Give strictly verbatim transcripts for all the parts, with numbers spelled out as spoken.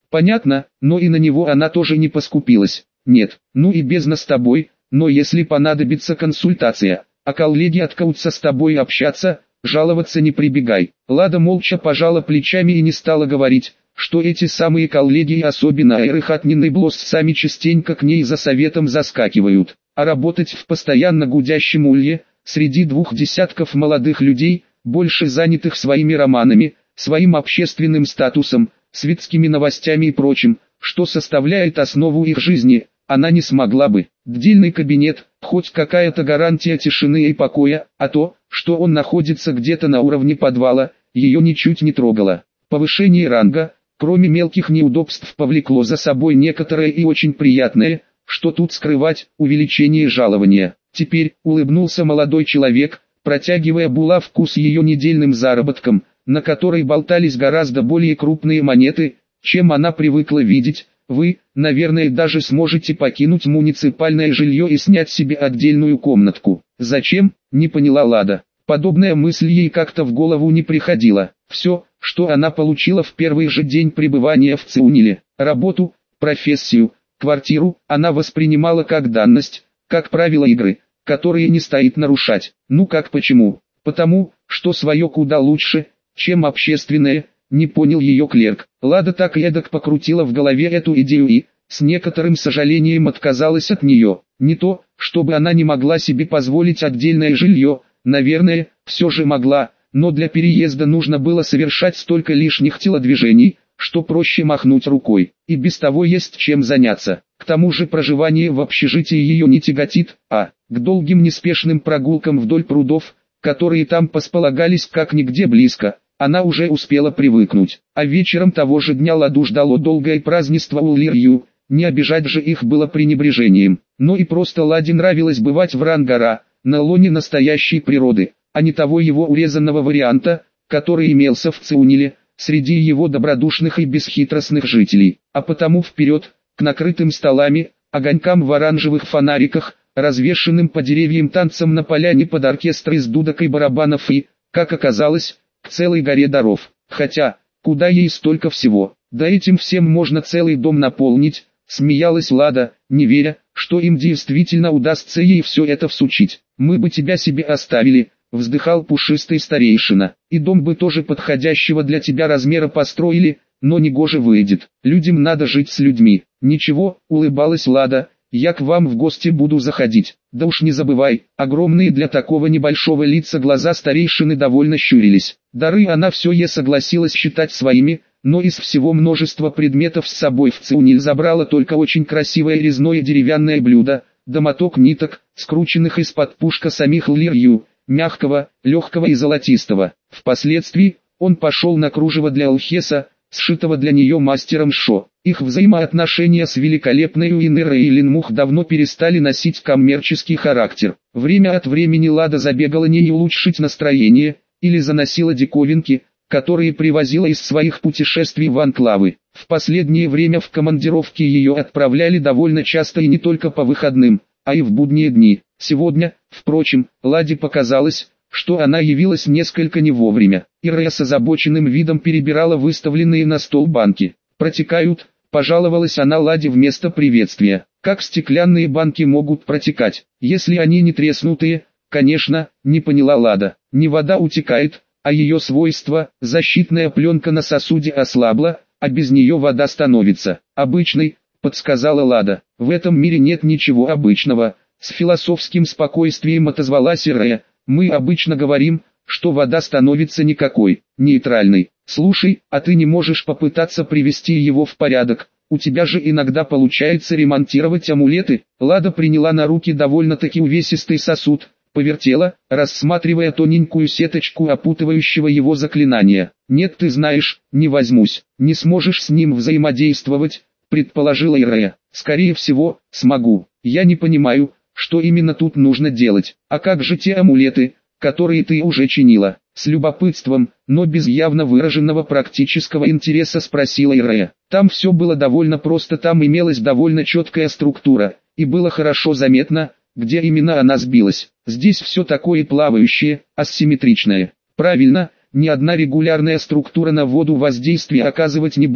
Понятно, но и на него она тоже не поскупилась. Нет, ну и бездна с тобой, но если понадобится консультация, а коллеги откажутся с тобой общаться, жаловаться не прибегай. Лада молча пожала плечами и не стала говорить, что эти самые коллеги и особенно Айрыхатнин и Блос сами частенько к ней за советом заскакивают. А работать в постоянно гудящем улье, среди двух десятков молодых людей, больше занятых своими романами, своим общественным статусом, светскими новостями и прочим, что составляет основу их жизни, она не смогла бы. Отдельный кабинет, хоть какая-то гарантия тишины и покоя, а то, что он находится где-то на уровне подвала, ее ничуть не трогало. Повышение ранга, кроме мелких неудобств, повлекло за собой некоторое и очень приятное, что тут скрывать, увеличение жалования. Теперь, улыбнулся молодой человек, протягивая булавку с ее недельным заработком, на которой болтались гораздо более крупные монеты, чем она привыкла видеть. Вы, наверное, даже сможете покинуть муниципальное жилье и снять себе отдельную комнатку. Зачем? Не поняла Лада. Подобная мысль ей как-то в голову не приходила. Все, что она получила в первый же день пребывания в Циуниле, работу, профессию, квартиру, она воспринимала как данность, как правило игры, которые не стоит нарушать. Ну как почему? Потому, что свое куда лучше, чем общественное. Не понял ее клерк. Лада так и эдак покрутила в голове эту идею и, с некоторым сожалением, отказалась от нее. Не то, чтобы она не могла себе позволить отдельное жилье, наверное, все же могла, но для переезда нужно было совершать столько лишних телодвижений, что проще махнуть рукой, и без того есть чем заняться. К тому же проживание в общежитии ее не тяготит, а, к долгим неспешным прогулкам вдоль прудов, которые там располагались как нигде близко, она уже успела привыкнуть. А вечером того же дня Ладу ждало долгое празднество у Лирью, не обижать же их было пренебрежением. Но и просто Ладе нравилось бывать в Рангара, на лоне настоящей природы, а не того его урезанного варианта, который имелся в Циуниле, среди его добродушных и бесхитростных жителей. А потому вперед, к накрытым столами, огонькам в оранжевых фонариках, развешенным по деревьям танцам на поляне под оркестр из дудок и барабанов и, как оказалось, к целой горе даров. Хотя, куда ей столько всего? Да этим всем можно целый дом наполнить, смеялась Лада, не веря, что им действительно удастся ей все это всучить. Мы бы тебя себе оставили, вздыхал пушистый старейшина, и дом бы тоже подходящего для тебя размера построили, но негоже выйдет. Людям надо жить с людьми. Ничего, улыбалась Лада, я к вам в гости буду заходить. Да уж не забывай, огромные для такого небольшого лица глаза старейшины довольно щурились. Дары она все е согласилась считать своими, но из всего множества предметов с собой в Циуниль забрала только очень красивое резное деревянное блюдо, да моток ниток, скрученных из-под пушка самих Лирью, мягкого, легкого и золотистого. Впоследствии, он пошел на кружево для Алхеса, сшитого для нее мастером Шо. Их взаимоотношения с великолепной Уинерой и Линмух давно перестали носить коммерческий характер. Время от времени Лада забегала не улучшить настроение, или заносила диковинки, которые привозила из своих путешествий в анклавы. В последнее время в командировки ее отправляли довольно часто и не только по выходным, а и в будние дни. Сегодня, впрочем, Ладе показалось, что она явилась несколько не вовремя. Ирая с озабоченным видом перебирала выставленные на стол банки. «Протекают», — пожаловалась она Ладе вместо приветствия. «Как стеклянные банки могут протекать, если они не треснутые?» «Конечно», — не поняла Лада. «Не вода утекает, а ее свойство, защитная пленка на сосуде ослабла, а без нее вода становится обычной», — подсказала Лада. «В этом мире нет ничего обычного», — с философским спокойствием отозвалась Ирая. «Мы обычно говорим, что вода становится никакой, нейтральной. Слушай, а ты не можешь попытаться привести его в порядок? У тебя же иногда получается ремонтировать амулеты». Лада приняла на руки довольно-таки увесистый сосуд, повертела, рассматривая тоненькую сеточку опутывающего его заклинания. «Нет, ты знаешь, не возьмусь. Не сможешь с ним взаимодействовать», — предположила Ирая. «Скорее всего, смогу. Я не понимаю, что именно тут нужно делать. А как же те амулеты, которые ты уже чинила?» С любопытством, но без явно выраженного практического интереса спросила Ирая. Там все было довольно просто, там имелась довольно четкая структура, и было хорошо заметно, где именно она сбилась. Здесь все такое плавающее, асимметричное. Правильно, ни одна регулярная структура на воду воздействия оказывать не будет,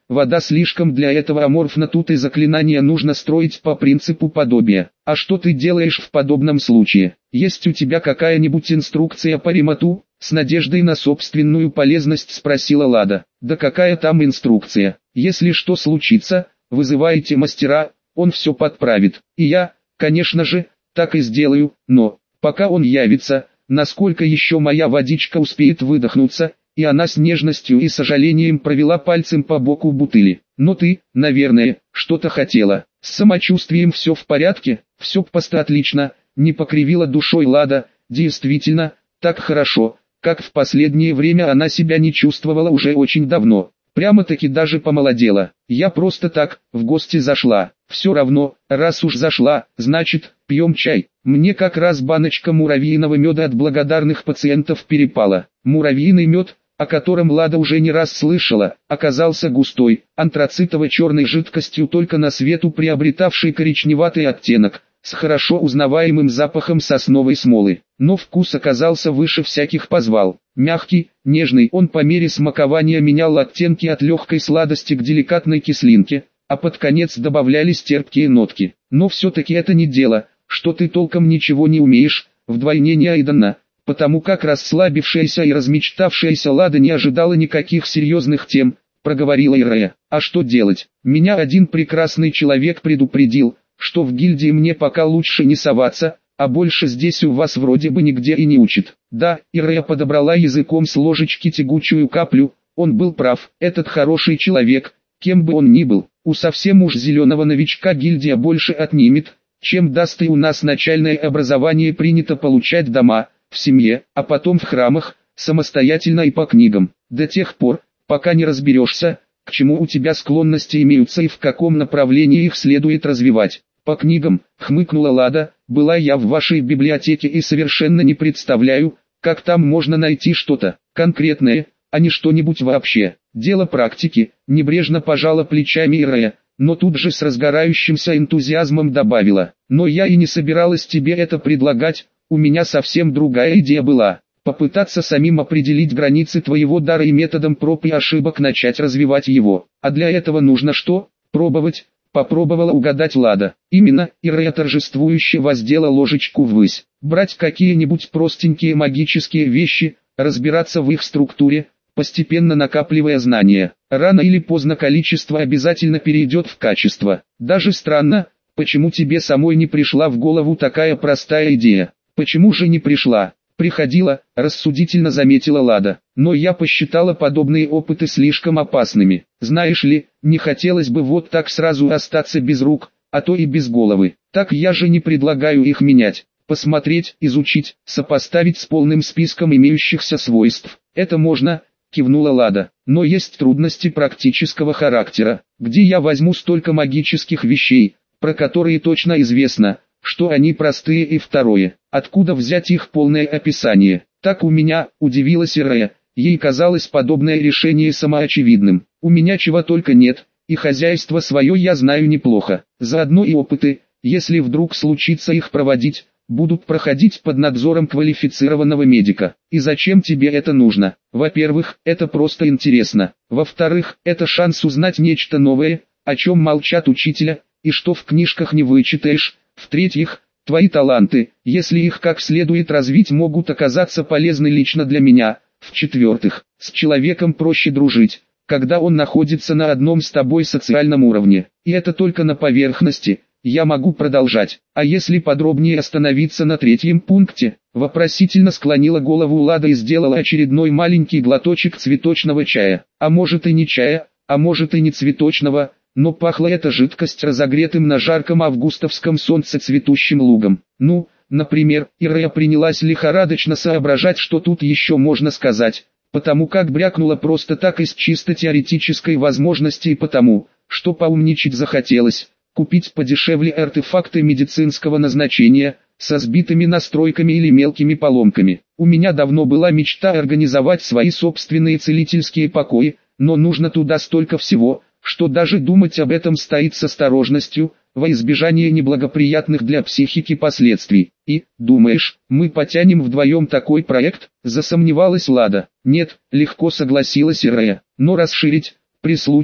вода слишком для этого аморфна, тут и заклинание нужно строить по принципу подобия. А что ты делаешь в подобном случае? Есть у тебя какая-нибудь инструкция по ремонту? С надеждой на собственную полезность спросила Лада. Да какая там инструкция? Если что случится, вызываете мастера, он все подправит. И я, конечно же, так и сделаю, но, пока он явится, насколько еще моя водичка успеет выдохнуться? И она с нежностью и сожалением провела пальцем по боку бутыли. Но ты, наверное, что-то хотела. С самочувствием все в порядке? Все просто отлично, не покривила душой Лада. Действительно, так хорошо, как в последнее время она себя не чувствовала уже очень давно. Прямо-таки даже помолодела. Я просто так, в гости зашла. Все равно, раз уж зашла, значит, пьем чай. Мне как раз баночка муравьиного меда от благодарных пациентов перепала. Муравьиный мед, о котором Лада уже не раз слышала, оказался густой, антрацитово-черной жидкостью, только на свету приобретавшей коричневатый оттенок, с хорошо узнаваемым запахом сосновой смолы. Но вкус оказался выше всяких похвал. Мягкий, нежный, он по мере смакования менял оттенки от легкой сладости к деликатной кислинке, а под конец добавлялись терпкие нотки. Но все-таки это не дело, что ты толком ничего не умеешь, вдвойне неожиданно. Потому как расслабившаяся и размечтавшаяся Лада не ожидала никаких серьезных тем, проговорила Ирея. А что делать? Меня один прекрасный человек предупредил, что в гильдии мне пока лучше не соваться, а больше здесь у вас вроде бы нигде и не учат. Да, Ирея подобрала языком с ложечки тягучую каплю, он был прав, этот хороший человек, кем бы он ни был, у совсем уж зеленого новичка гильдия больше отнимет, чем даст, и у нас начальное образование принято получать дома, в семье, а потом в храмах, самостоятельно и по книгам, до тех пор, пока не разберешься, к чему у тебя склонности имеются и в каком направлении их следует развивать. По книгам, хмыкнула Лада, была я в вашей библиотеке и совершенно не представляю, как там можно найти что-то конкретное, а не что-нибудь вообще. Дело практики, небрежно пожала плечами Ирея, но тут же с разгорающимся энтузиазмом добавила, но я и не собиралась тебе это предлагать. У меня совсем другая идея была, попытаться самим определить границы твоего дара и методом проб и ошибок начать развивать его. А для этого нужно что? Пробовать, попробовала угадать Лада. Именно, Ирея торжествующе воздела ложечку ввысь. Брать какие-нибудь простенькие магические вещи, разбираться в их структуре, постепенно накапливая знания. Рано или поздно количество обязательно перейдет в качество. Даже странно, почему тебе самой не пришла в голову такая простая идея. Почему же не пришла? Приходила, рассудительно заметила Лада. Но я посчитала подобные опыты слишком опасными. Знаешь ли, не хотелось бы вот так сразу остаться без рук, а то и без головы. Так я же не предлагаю их менять. Посмотреть, изучить, сопоставить с полным списком имеющихся свойств. Это можно, кивнула Лада. Но есть трудности практического характера. Где я возьму столько магических вещей, про которые точно известно, что они простые, и второе, откуда взять их полное описание? Так у меня, удивилась Ирея, ей казалось подобное решение самоочевидным. У меня чего только нет, и хозяйство свое я знаю неплохо. Заодно и опыты, если вдруг случится их проводить, будут проходить под надзором квалифицированного медика. И зачем тебе это нужно? Во-первых, это просто интересно. Во-вторых, это шанс узнать нечто новое, о чем молчат учителя, и что в книжках не вычитаешь. В-третьих, твои таланты, если их как следует развить, могут оказаться полезны лично для меня. В-четвертых, с человеком проще дружить, когда он находится на одном с тобой социальном уровне. И это только на поверхности. Я могу продолжать. А если подробнее остановиться на третьем пункте? Вопросительно склонила голову Лада и сделала очередной маленький глоточек цветочного чая. А может и не чая, а может и не цветочного, но пахла эта жидкость разогретым на жарком августовском солнце цветущим лугом. Ну, например, Ирея принялась лихорадочно соображать, что тут еще можно сказать, потому как брякнула просто так из чисто теоретической возможности и потому, что поумничать захотелось, купить подешевле артефакты медицинского назначения, со сбитыми настройками или мелкими поломками. У меня давно была мечта организовать свои собственные целительские покои, но нужно туда столько всего, что даже думать об этом стоит с осторожностью, во избежание неблагоприятных для психики последствий. И, думаешь, мы потянем вдвоем такой проект? Засомневалась Лада. Нет, легко согласилась Ирея, но расширить, при случае,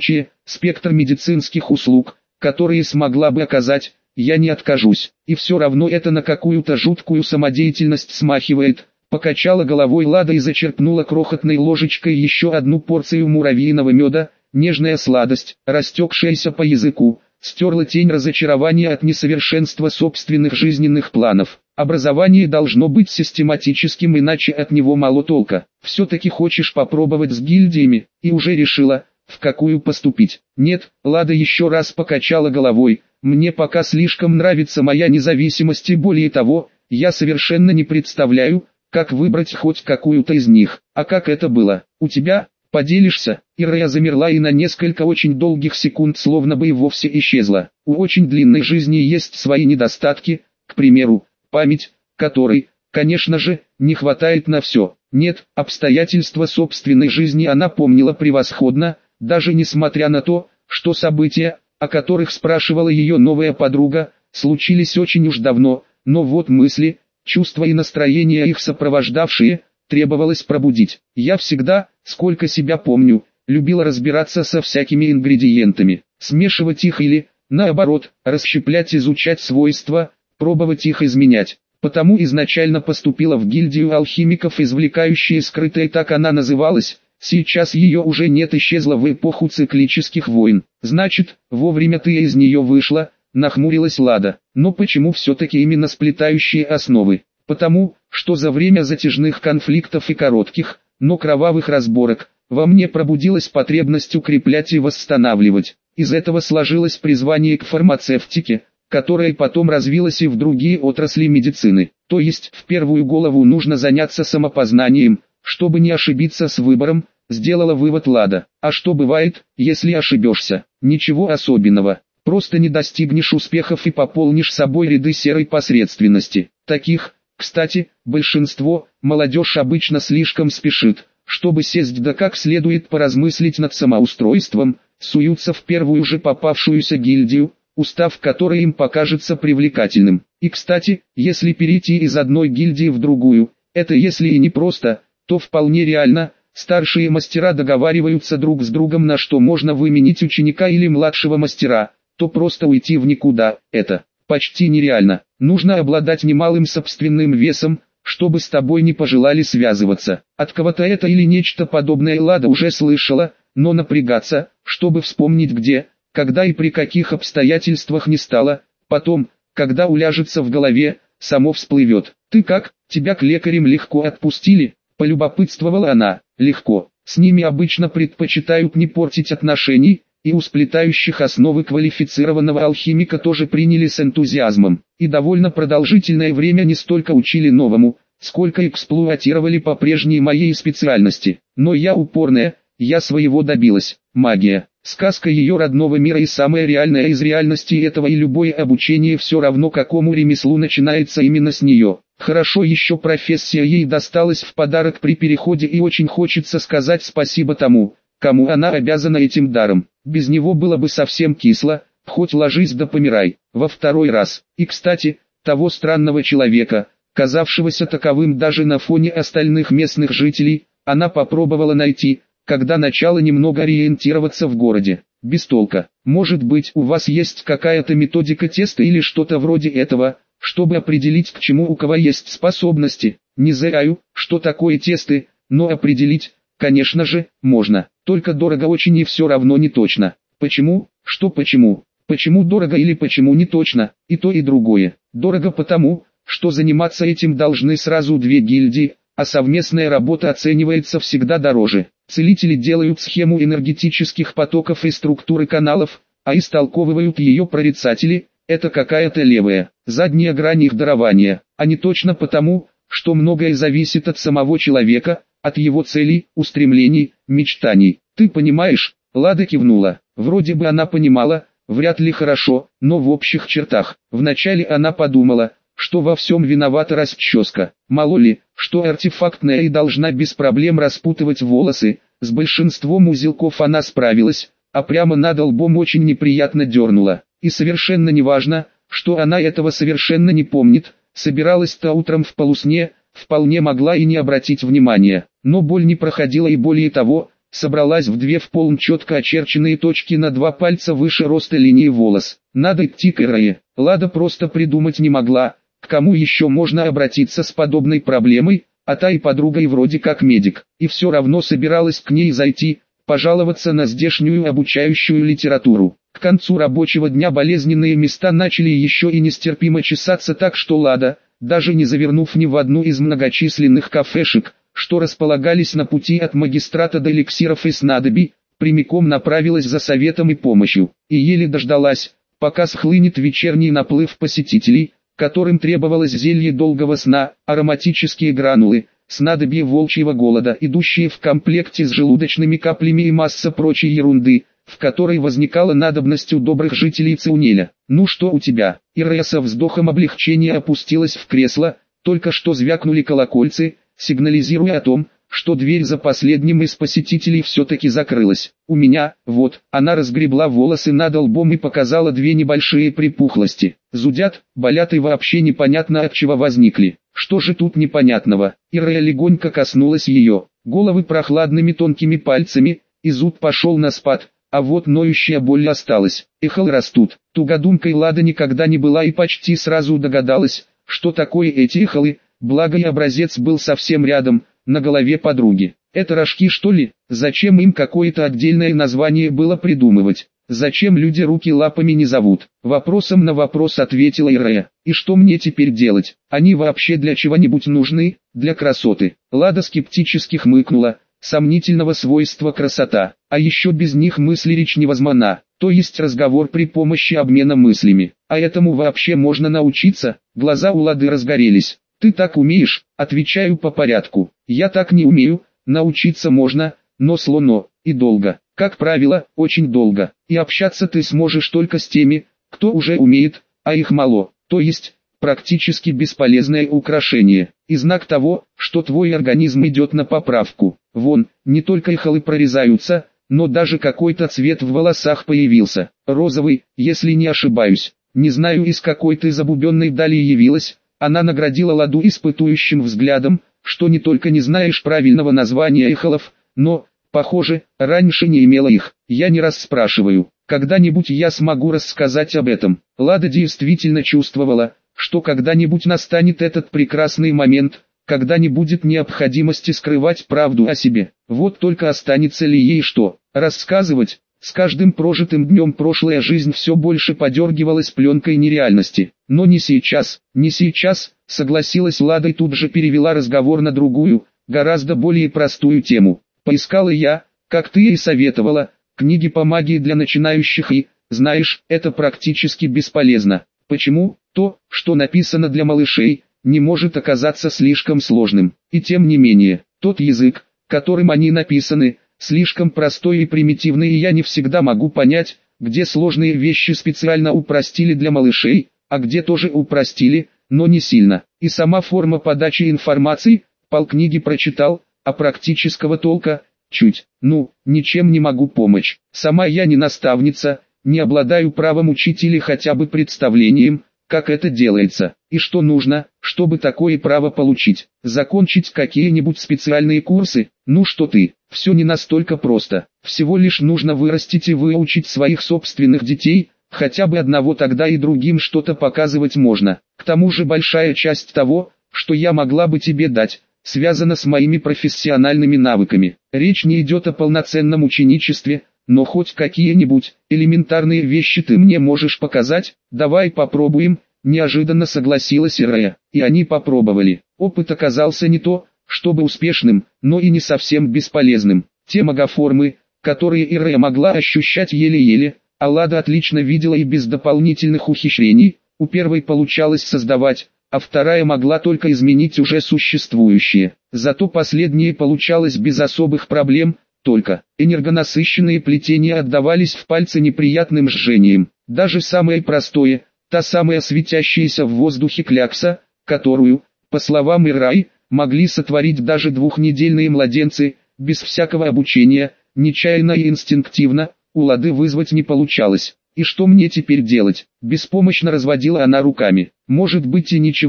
спектр медицинских услуг, которые смогла бы оказать, я не откажусь. И все равно это на какую-то жуткую самодеятельность смахивает. Покачала головой Лада и зачерпнула крохотной ложечкой еще одну порцию муравьиного меда. Нежная сладость, растекшаяся по языку, стерла тень разочарования от несовершенства собственных жизненных планов. Образование должно быть систематическим, иначе от него мало толка. Все-таки хочешь попробовать с гильдиями, и уже решила, в какую поступить. Нет, Лада еще раз покачала головой. Мне пока слишком нравится моя независимость, и более того, я совершенно не представляю, как выбрать хоть какую-то из них. А как это было? У тебя? Поделишься? Ирая замерла и на несколько очень долгих секунд словно бы и вовсе исчезла. У очень длинной жизни есть свои недостатки, к примеру, память, которой, конечно же, не хватает на все. Нет, обстоятельства собственной жизни она помнила превосходно, даже несмотря на то, что события, о которых спрашивала ее новая подруга, случились очень уж давно, но вот мысли, чувства и настроения их сопровождавшие, требовалось пробудить. Я всегда, сколько себя помню, любила разбираться со всякими ингредиентами, смешивать их или, наоборот, расщеплять, изучать свойства, пробовать их изменять. Потому изначально поступила в гильдию алхимиков, извлекающие скрытое, так она называлась. Сейчас ее уже нет, исчезла в эпоху циклических войн. Значит, вовремя ты из нее вышла, нахмурилась Лада. Но почему все-таки именно сплетающие основы? Потому, что за время затяжных конфликтов и коротких, но кровавых разборок, во мне пробудилась потребность укреплять и восстанавливать. Из этого сложилось призвание к фармацевтике, которое потом развилось и в другие отрасли медицины. То есть, в первую голову нужно заняться самопознанием, чтобы не ошибиться с выбором, сделала вывод Лада. А что бывает, если ошибешься? Ничего особенного. Просто не достигнешь успехов и пополнишь собой ряды серой посредственности. Таких, кстати, большинство. Молодежь обычно слишком спешит, чтобы сесть да как следует поразмыслить над самоустройством, суются в первую же попавшуюся гильдию, устав которой им покажется привлекательным. И кстати, если перейти из одной гильдии в другую, это если и не просто, то вполне реально. Старшие мастера договариваются друг с другом, на что можно выменить ученика или младшего мастера, то просто уйти в никуда, это почти нереально. Нужно обладать немалым собственным весом, чтобы с тобой не пожелали связываться. От кого-то это или нечто подобное Лада уже слышала, но напрягаться, чтобы вспомнить где, когда и при каких обстоятельствах не стало. Потом, когда уляжется в голове, само всплывет. «Ты как, тебя к лекарям легко отпустили?» – полюбопытствовала она. «Легко. С ними обычно предпочитают не портить отношений, и у сплетающих основы квалифицированного алхимика тоже приняли с энтузиазмом, и довольно продолжительное время не столько учили новому, сколько эксплуатировали по прежней моей специальности. Но я упорная, я своего добилась. Магия, сказка ее родного мира и самая реальная из реальностей этого, и любое обучение все равно какому ремеслу начинается именно с нее. Хорошо еще профессия ей досталась в подарок при переходе, и очень хочется сказать спасибо тому, кому она обязана этим даром. Без него было бы совсем кисло, хоть ложись да помирай. Во второй раз. И кстати, того странного человека, казавшегося таковым даже на фоне остальных местных жителей, она попробовала найти, когда начала немного ориентироваться в городе. Без толка. Может быть, у вас есть какая-то методика теста или что-то вроде этого, чтобы определить, к чему у кого есть способности? Не знаю, что такое тесты, но определить, конечно же, можно. Только дорого очень и все равно не точно. Почему? Что почему? Почему дорого или почему не точно? И то и другое. Дорого потому, что заниматься этим должны сразу две гильдии, а совместная работа оценивается всегда дороже. Целители делают схему энергетических потоков и структуры каналов, а истолковывают ее прорицатели. Это какая-то левая, задняя грань их дарования, а не точно потому, что многое зависит от самого человека, от его целей, устремлений, мечтаний. Ты понимаешь? Лада кивнула. Вроде бы она понимала, вряд ли хорошо, но в общих чертах. Вначале она подумала, что во всем виновата расческа. Мало ли, что артефактная и должна без проблем распутывать волосы. С большинством узелков она справилась, а прямо над лбом очень неприятно дернула. И совершенно не важно, что она этого совершенно не помнит. Собиралась-то утром в полусне, вполне могла и не обратить внимания. Но боль не проходила, и более того, собралась в две вполне четко очерченные точки на два пальца выше роста линии волос. Надо идти к Ирае. Лада просто придумать не могла, к кому еще можно обратиться с подобной проблемой, а та и подруга и вроде как медик, и все равно собиралась к ней зайти, пожаловаться на здешнюю обучающую литературу. К концу рабочего дня болезненные места начали еще и нестерпимо чесаться, так что Лада, даже не завернув ни в одну из многочисленных кафешек, что располагались на пути от магистрата до эликсиров и снадобий, прямиком направилась за советом и помощью, и еле дождалась, пока схлынет вечерний наплыв посетителей, которым требовалось зелье долгого сна, ароматические гранулы, снадобье волчьего голода, идущие в комплекте с желудочными каплями и масса прочей ерунды, в которой возникала надобность у добрых жителей Циунеля. «Ну что у тебя?» Ирая со вздохом облегчения опустилась в кресло, только что звякнули колокольцы, сигнализируя о том, что дверь за последним из посетителей все-таки закрылась. «У меня, вот», она разгребла волосы над лбом и показала две небольшие припухлости. «Зудят, болят и вообще непонятно от чего возникли». «Что же тут непонятного?» Ирая легонько коснулась ее головы прохладными тонкими пальцами, и зуд пошел на спад, а вот ноющая боль осталась. Эхолы растут. Тугодумкой Лада никогда не была и почти сразу догадалась, что такое эти эхолы, благо и образец был совсем рядом, на голове подруги. Это рожки, что ли? Зачем им какое-то отдельное название было придумывать? Зачем люди руки лапами не зовут? Вопросом на вопрос ответила Ирая. И что мне теперь делать? Они вообще для чего-нибудь нужны? Для красоты. Лада скептически хмыкнула. Сомнительного свойства красота. А еще без них мысли речь невозможна. То есть разговор при помощи обмена мыслями. А этому вообще можно научиться? Глаза у Лады разгорелись. Ты так умеешь? Отвечаю по порядку. Я так не умею. Научиться можно, но слоно, и долго. Как правило, очень долго. И общаться ты сможешь только с теми, кто уже умеет, а их мало. То есть, практически бесполезное украшение. И знак того, что твой организм идет на поправку. Вон, не только эхолы прорезаются, но даже какой-то цвет в волосах появился. Розовый, если не ошибаюсь. Не знаю, из какой ты забубенной дали явилась. Она наградила Ладу испытующим взглядом, что не только не знаешь правильного названия эхолов, но, похоже, раньше не имела их. Я не раз спрашиваю, когда-нибудь я смогу рассказать об этом. Лада действительно чувствовала, что когда-нибудь настанет этот прекрасный момент, когда не будет необходимости скрывать правду о себе. Вот только останется ли ей что рассказывать? С каждым прожитым днем прошлая жизнь все больше подергивалась пленкой нереальности. Но не сейчас, не сейчас, согласилась Лада и тут же перевела разговор на другую, гораздо более простую тему. Поискала я, как ты и советовала, книги по магии для начинающих и, знаешь, это практически бесполезно. Почему? То, что написано для малышей, не может оказаться слишком сложным. И тем не менее, тот язык, которым они написаны, слишком простой и примитивный, и я не всегда могу понять, где сложные вещи специально упростили для малышей, а где тоже упростили, но не сильно. И сама форма подачи информации, полкниги прочитал, а практического толка, чуть, ну, ничем не могу помочь. Сама я не наставница, не обладаю правом учить или хотя бы представлением, как это делается, и что нужно, чтобы такое право получить. Закончить какие-нибудь специальные курсы? Ну что ты, все не настолько просто. Всего лишь нужно вырастить и выучить своих собственных детей, хотя бы одного, тогда и другим что-то показывать можно. К тому же большая часть того, что я могла бы тебе дать, связана с моими профессиональными навыками. Речь не идет о полноценном ученичестве, но хоть какие-нибудь элементарные вещи ты мне можешь показать? Давай попробуем, неожиданно согласилась Ирая. И они попробовали. Опыт оказался не то, чтобы успешным, но и не совсем бесполезным. Те магоформы, которые Ирая могла ощущать еле-еле, а Лада отлично видела и без дополнительных ухищрений, у первой получалось создавать, а вторая могла только изменить уже существующие. Зато последнее получалось без особых проблем, только энергонасыщенные плетения отдавались в пальцы неприятным жжением. Даже самое простое, та самая светящаяся в воздухе клякса, которую, по словам Ирай, могли сотворить даже двухнедельные младенцы, без всякого обучения, нечаянно и инстинктивно, у Лады вызвать не получалось. И что мне теперь делать? Беспомощно разводила она руками. Может быть и ничего,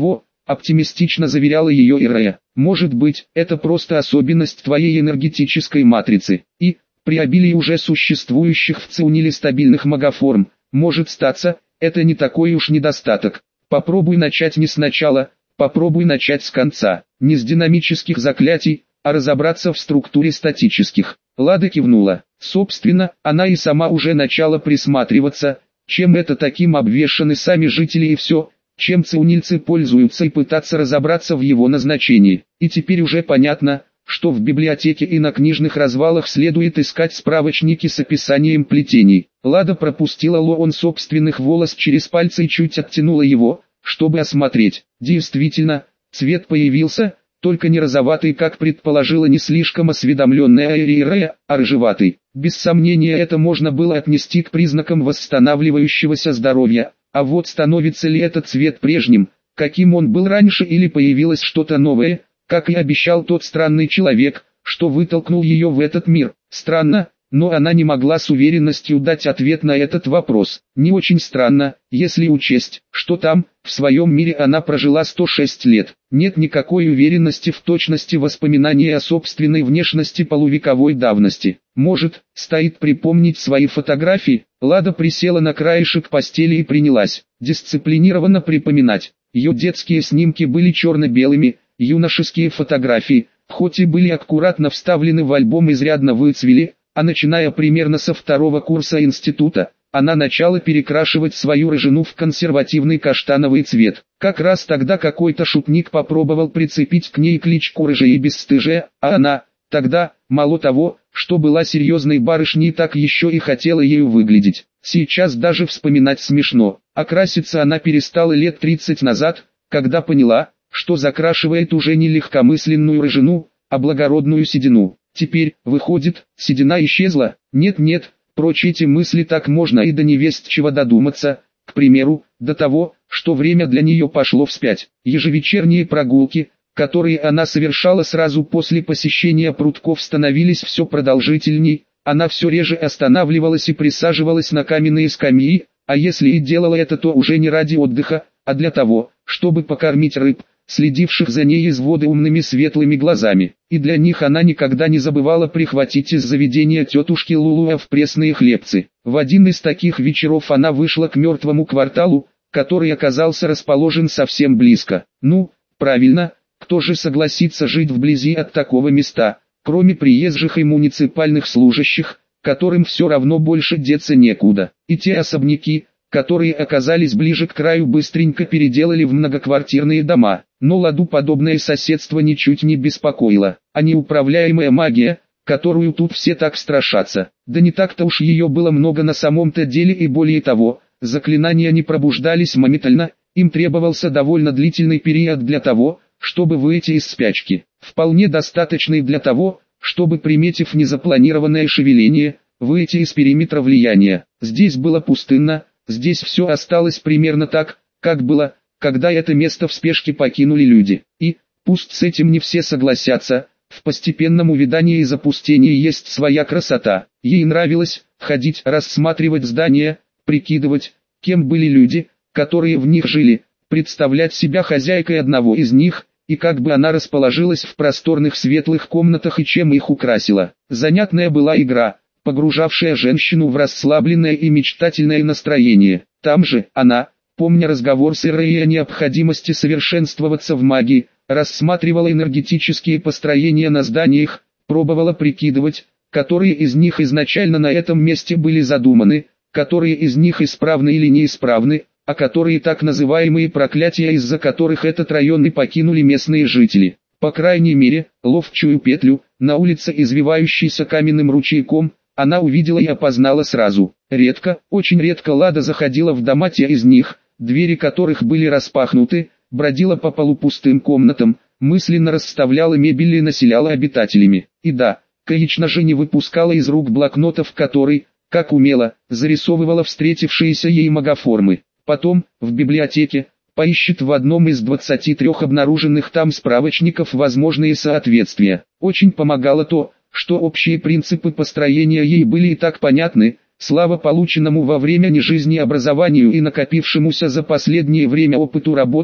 оптимистично заверяла ее Ирея. Может быть, это просто особенность твоей энергетической матрицы, и, при обилии уже существующих в Циуниле стабильных магоформ, может статься, это не такой уж недостаток. Попробуй начать не сначала, попробуй начать с конца, не с динамических заклятий, а разобраться в структуре статических. Лада кивнула. Собственно, она и сама уже начала присматриваться, чем это таким обвешаны сами жители и все, чем циунильцы пользуются, и пытаться разобраться в его назначении. И теперь уже понятно, что в библиотеке и на книжных развалах следует искать справочники с описанием плетений. Лада пропустила лоон собственных волос через пальцы и чуть оттянула его, чтобы осмотреть. Действительно, цвет появился, только не розоватый, как предположила не слишком осведомленная Эйрея, а рыжеватый. Без сомнения, это можно было отнести к признакам восстанавливающегося здоровья. А вот становится ли этот цвет прежним, каким он был раньше, или появилось что-то новое, как и обещал тот странный человек, что вытолкнул ее в этот мир. Странно, но она не могла с уверенностью дать ответ на этот вопрос. Не очень странно, если учесть, что там, в своем мире, она прожила сто шесть лет. Нет никакой уверенности в точности воспоминаний о собственной внешности полувековой давности. Может, стоит припомнить свои фотографии? Лада присела на краешек постели и принялась дисциплинированно припоминать. Ее детские снимки были черно-белыми, юношеские фотографии, хоть и были аккуратно вставлены в альбом, изрядно выцвели, а начиная примерно со второго курса института, она начала перекрашивать свою рыжину в консервативный каштановый цвет. Как раз тогда какой-то шутник попробовал прицепить к ней кличку «рыжая и бесстыжая», а она, тогда, мало того, что была серьезной барышней, так еще и хотела ею выглядеть. Сейчас даже вспоминать смешно. Окраситься она перестала лет тридцать назад, когда поняла, что закрашивает уже не легкомысленную рыжину, а благородную седину. Теперь, выходит, седина исчезла? Нет-нет, прочь эти мысли, так можно и до невестчего додуматься, к примеру, до того, что время для нее пошло вспять. Ежевечерние прогулки, которые она совершала сразу после посещения прутков, становились все продолжительней, она все реже останавливалась и присаживалась на каменные скамьи, а если и делала это, то уже не ради отдыха, а для того, чтобы покормить рыб, следивших за ней из воды умными светлыми глазами. И для них она никогда не забывала прихватить из заведения тетушки Лулуа в пресные хлебцы. В один из таких вечеров она вышла к мертвому кварталу, который оказался расположен совсем близко. Ну, правильно, кто же согласится жить вблизи от такого места, кроме приезжих и муниципальных служащих, которым все равно больше деться некуда. И те особняки, которые оказались ближе к краю, быстренько переделали в многоквартирные дома. Но Ладу подобное соседство ничуть не беспокоило, а неуправляемая магия, которую тут все так страшатся. Да не так-то уж ее было много на самом-то деле, и более того, заклинания не пробуждались моментально, им требовался довольно длительный период для того, чтобы выйти из спячки. Вполне достаточный для того, чтобы, приметив незапланированное шевеление, выйти из периметра влияния. Здесь было пустынно, здесь все осталось примерно так, как было, когда это место в спешке покинули люди. И, пусть с этим не все согласятся, в постепенном увядании и запустении есть своя красота. Ей нравилось ходить, рассматривать здания, прикидывать, кем были люди, которые в них жили, представлять себя хозяйкой одного из них, и как бы она расположилась в просторных светлых комнатах и чем их украсила. Занятная была игра, погружавшая женщину в расслабленное и мечтательное настроение. Там же она, помня разговор с Ирой о необходимости совершенствоваться в магии, рассматривала энергетические построения на зданиях, пробовала прикидывать, которые из них изначально на этом месте были задуманы, которые из них исправны или неисправны, а которые так называемые проклятия, из-за которых этот район и покинули местные жители. По крайней мере, ловчую петлю, на улице извивающейся каменным ручейком, она увидела и опознала сразу. Редко, очень редко Лада заходила в дома те из них, двери которых были распахнуты, бродила по полупустым комнатам, мысленно расставляла мебель и населяла обитателями. И да, конечно же, не выпускала из рук блокнотов, в который, как умела, зарисовывала встретившиеся ей магоформы. Потом, в библиотеке, поищет в одном из двадцати трёх обнаруженных там справочников возможные соответствия. Очень помогало то, что общие принципы построения ей были и так понятны, слава полученному во время нежизни образованию и накопившемуся за последнее время опыту работы,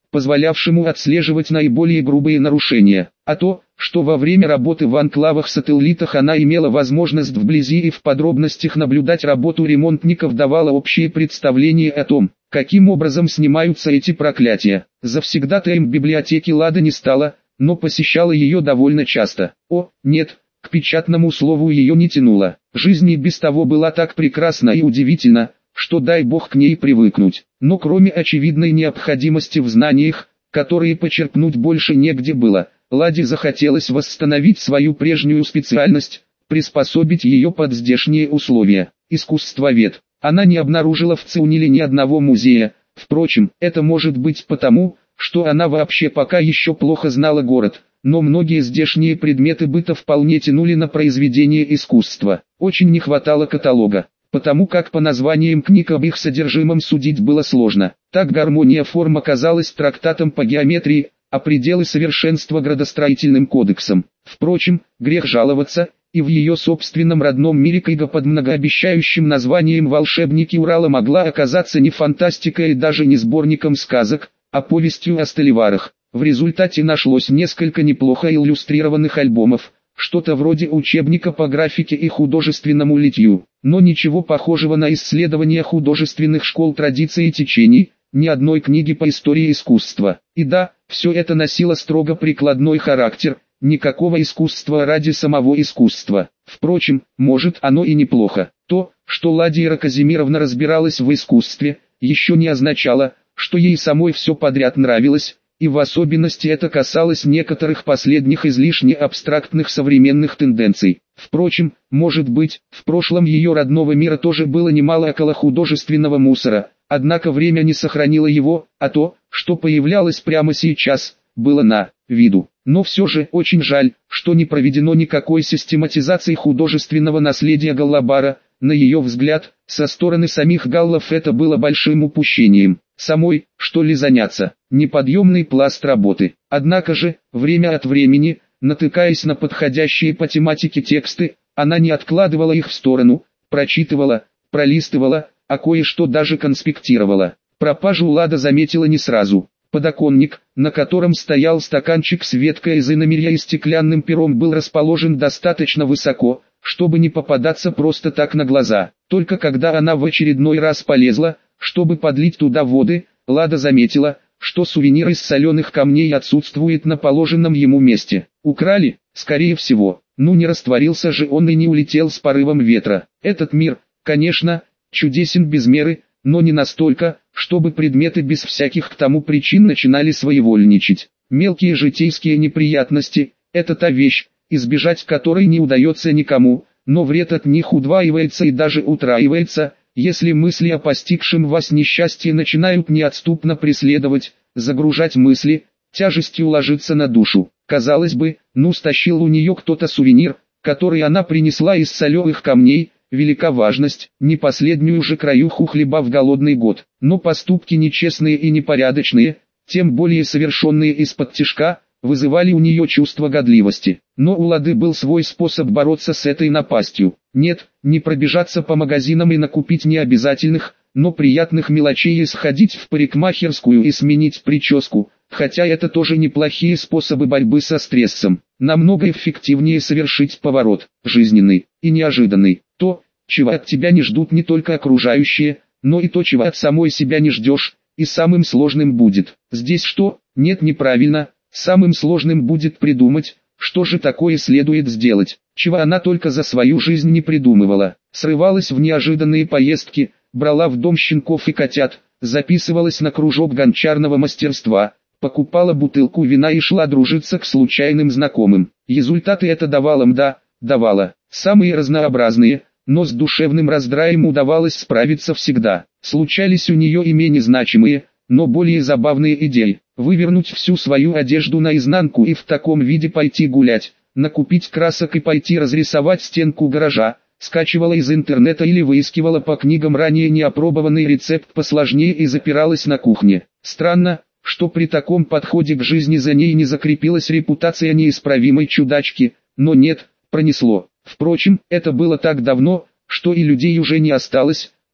позволявшему отслеживать наиболее грубые нарушения. А то, что во время работы в анклавах-сателлитах она имела возможность вблизи и в подробностях наблюдать работу ремонтников, давало общее представление о том, каким образом снимаются эти проклятия. Завсегдатаем библиотеки Лада не стала, но посещала ее довольно часто. О, нет, к печатному слову ее не тянуло. Жизнь и без того была так прекрасна и удивительна, что дай бог к ней привыкнуть. Но кроме очевидной необходимости в знаниях, которые почерпнуть больше негде было, Ладе захотелось восстановить свою прежнюю специальность, приспособить ее под здешние условия. Искусствовед. Она не обнаружила в Циуниле ни одного музея. Впрочем, это может быть потому, что она вообще пока еще плохо знала город, но многие здешние предметы быта вполне тянули на произведение искусства. Очень не хватало каталога, потому как по названиям книг об их содержимом судить было сложно. Так гармония форм оказалась трактатом по геометрии, а пределы совершенства градостроительным кодексом. Впрочем, грех жаловаться, и в ее собственном родном мире книга под многообещающим названием «Волшебники Урала» могла оказаться не фантастикой и даже не сборником сказок, а повестью о сталеварах. В результате нашлось несколько неплохо иллюстрированных альбомов, что-то вроде учебника по графике и художественному литью, но ничего похожего на исследование художественных школ, традиций и течений, ни одной книги по истории искусства. И да, все это носило строго прикладной характер, никакого искусства ради самого искусства. Впрочем, может, оно и неплохо. То, что Ладия Казимировна разбиралась в искусстве, еще не означало, что ей самой все подряд нравилось, и в особенности это касалось некоторых последних излишне абстрактных современных тенденций. Впрочем, может быть, в прошлом ее родного мира тоже было немало околохудожественного мусора, однако время не сохранило его, а то, что появлялось прямо сейчас, было на виду. Но все же очень жаль, что не проведено никакой систематизации художественного наследия Галлабара. На ее взгляд, со стороны самих галлов это было большим упущением. Самой, что ли, заняться, неподъемный пласт работы. Однако же, время от времени, натыкаясь на подходящие по тематике тексты, она не откладывала их в сторону, прочитывала, пролистывала, а кое-что даже конспектировала. Пропажу Лада заметила не сразу. Подоконник, на котором стоял стаканчик с веткой из иномерья и стеклянным пером, был расположен достаточно высоко, чтобы не попадаться просто так на глаза. Только когда она в очередной раз полезла, чтобы подлить туда воды, Лада заметила, что сувенир из соленых камней отсутствует на положенном ему месте. Украли, скорее всего. Ну не растворился же он и не улетел с порывом ветра. Этот мир, конечно, чудесен без меры, но не настолько, чтобы предметы без всяких к тому причин начинали своевольничать. Мелкие житейские неприятности – это та вещь, избежать которой не удается никому, но вред от них удваивается и даже утраивается, если мысли о постигшем вас несчастье начинают неотступно преследовать, загружать мысли, тяжестью ложиться на душу. Казалось бы, ну стащил у нее кто-то сувенир, который она принесла из соленых камней, велика важность, не последнюю же краюху хлеба в голодный год. Но поступки нечестные и непорядочные, тем более совершенные из-под тишка, вызывали у нее чувство годливости. Но у Лады был свой способ бороться с этой напастью. Нет, не пробежаться по магазинам и накупить необязательных, но приятных мелочей и сходить в парикмахерскую и сменить прическу, хотя это тоже неплохие способы борьбы со стрессом. Намного эффективнее совершить поворот, жизненный и неожиданный. То, чего от тебя не ждут не только окружающие, но и то, чего от самой себя не ждешь, и самым сложным будет. Здесь что? Нет, неправильно. Самым сложным будет придумать, что же такое следует сделать, чего она только за свою жизнь не придумывала. Срывалась в неожиданные поездки, брала в дом щенков и котят, записывалась на кружок гончарного мастерства, покупала бутылку вина и шла дружиться к случайным знакомым. Результаты это давало, мда, давало. Самые разнообразные, но с душевным раздраем удавалось справиться всегда. Случались у нее и менее значимые, но более забавные идеи. Вывернуть всю свою одежду наизнанку и в таком виде пойти гулять, накупить красок и пойти разрисовать стенку гаража, скачивала из интернета или выискивала по книгам ранее неопробованный рецепт посложнее и запиралась на кухне. Странно, что при таком подходе к жизни за ней не закрепилась репутация неисправимой чудачки, но нет, пронесло. Впрочем, это было так давно, что и людей уже не осталось,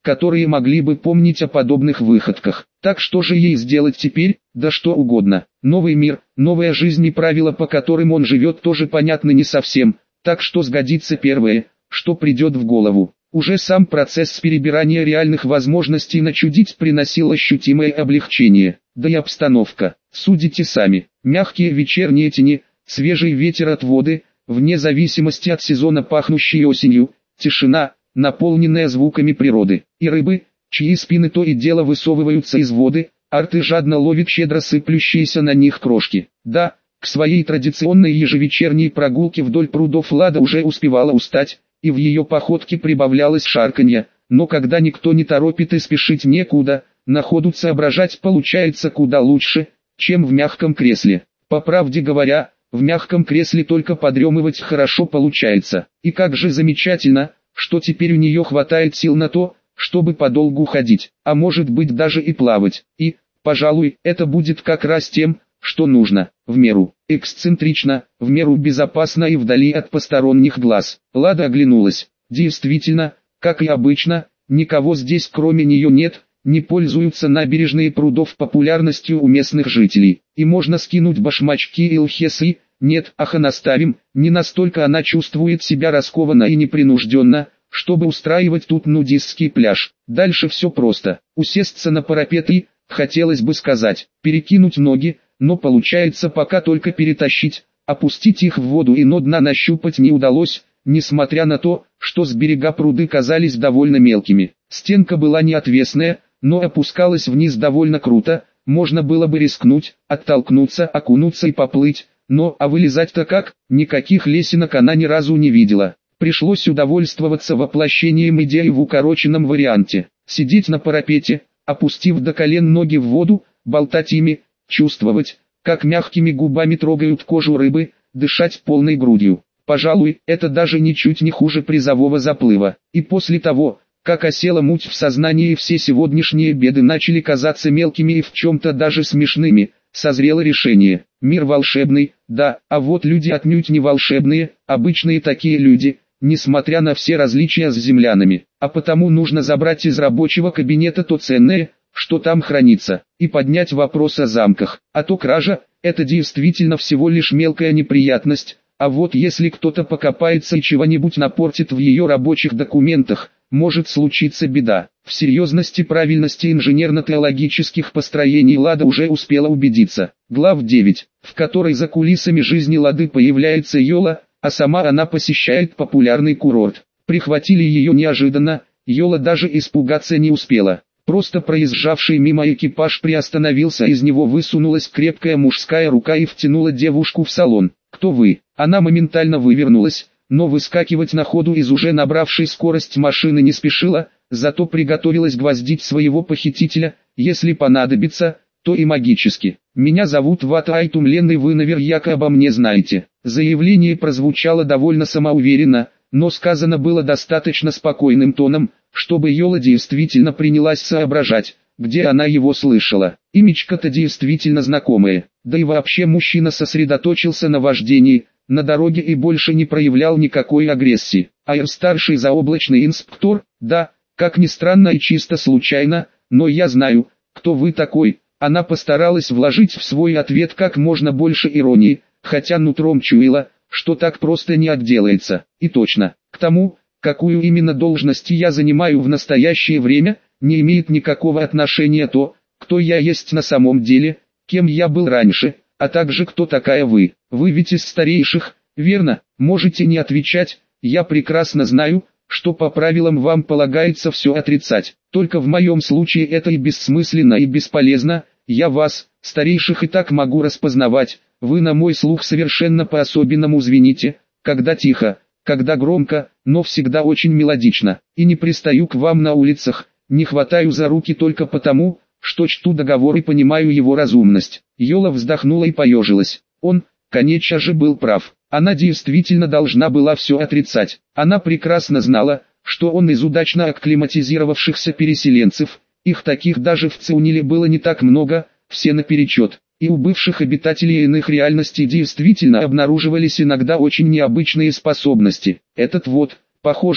которые могли бы помнить о подобных выходках. Так что же ей сделать теперь? Да что угодно. Новый мир, новая жизнь и правила, по которым он живет, тоже понятны не совсем, так что сгодится первое, что придет в голову. Уже сам процесс перебирания реальных возможностей начудить приносил ощутимое облегчение. Да и обстановка, судите сами. Мягкие вечерние тени, свежий ветер от воды, вне зависимости от сезона пахнущий осенью, тишина, наполненная звуками природы. И рыбы, чьи спины то и дело высовываются из воды, а рты жадно ловит щедро сыплющиеся на них крошки. Да, к своей традиционной ежевечерней прогулке вдоль прудов Лада уже успевала устать, и в ее походке прибавлялось шарканье, но когда никто не торопит и спешить некуда, на ходу соображать получается куда лучше, чем в мягком кресле. По правде говоря, в мягком кресле только подремывать хорошо получается. И как же замечательно, что теперь у нее хватает сил на то, чтобы подолгу ходить, а может быть даже и плавать. И, пожалуй, это будет как раз тем, что нужно, в меру эксцентрично, в меру безопасно и вдали от посторонних глаз. Лада оглянулась. Действительно, как и обычно, никого здесь кроме нее нет, не пользуются набережные прудов популярностью у местных жителей. И можно скинуть башмачки и лхесы. Нет, ах, наставим, не настолько она чувствует себя раскованно и непринужденно, чтобы устраивать тут нудистский пляж. Дальше все просто. Усесться на парапет и, хотелось бы сказать, перекинуть ноги, но получается пока только перетащить, опустить их в воду и дно дна нащупать не удалось, несмотря на то, что с берега пруды казались довольно мелкими. Стенка была не отвесная, но опускалась вниз довольно круто, можно было бы рискнуть, оттолкнуться, окунуться и поплыть, но, а вылезать-то как, никаких лесенок она ни разу не видела. Пришлось удовольствоваться воплощением идеи в укороченном варианте. Сидеть на парапете, опустив до колен ноги в воду, болтать ими, чувствовать, как мягкими губами трогают кожу рыбы, дышать полной грудью. Пожалуй, это даже ничуть не хуже призового заплыва. И после того, как осела муть в сознании и все сегодняшние беды начали казаться мелкими и в чем-то даже смешными, созрело решение. Мир волшебный, да, а вот люди отнюдь не волшебные, обычные такие люди, несмотря на все различия с землянами. А потому нужно забрать из рабочего кабинета то ценное, что там хранится, и поднять вопрос о замках. А то кража – это действительно всего лишь мелкая неприятность, а вот если кто-то покопается и чего-нибудь напортит в ее рабочих документах, может случиться беда. В серьезности правильности инженерно-теологических построений Лада уже успела убедиться. Глав девять, в которой за кулисами жизни Лады появляется Йола, а сама она посещает популярный курорт. Прихватили ее неожиданно, Йола даже испугаться не успела. Просто проезжавший мимо экипаж приостановился, из него высунулась крепкая мужская рука и втянула девушку в салон. «Кто вы?» Она моментально вывернулась, но выскакивать на ходу из уже набравшей скорость машины не спешила, зато приготовилась гвоздить своего похитителя, если понадобится, то и магически. «Меня зовут Ват Айтумлен, и вы наверняка обо мне знаете». Заявление прозвучало довольно самоуверенно, но сказано было достаточно спокойным тоном, чтобы Йола действительно принялась соображать, где она его слышала. Имечко-то действительно знакомое, да и вообще мужчина сосредоточился на вождении, на дороге и больше не проявлял никакой агрессии. Айр старший заоблачный инспектор, да, как ни странно и чисто случайно, но я знаю, кто вы такой. Она постаралась вложить в свой ответ как можно больше иронии, хотя нутром чуяла, что так просто не отделается. И точно, к тому, какую именно должность я занимаю в настоящее время, не имеет никакого отношения то, кто я есть на самом деле, кем я был раньше, а также кто такая вы. Вы ведь из старейших, верно? Можете не отвечать, я прекрасно знаю, что по правилам вам полагается все отрицать. Только в моем случае это и бессмысленно и бесполезно, я вас, старейших, и так могу распознавать, вы на мой слух совершенно по-особенному звените, когда тихо, когда громко, но всегда очень мелодично, и не пристаю к вам на улицах, не хватаю за руки только потому, что чту договор и понимаю его разумность. Йола вздохнула и поежилась. Он, конечно же, был прав. Она действительно должна была все отрицать. Она прекрасно знала, что он из удачно акклиматизировавшихся переселенцев, их таких даже в Циуниле было не так много, все наперечет. И у бывших обитателей иных реальностей действительно обнаруживались иногда очень необычные способности. Этот вот, похоже,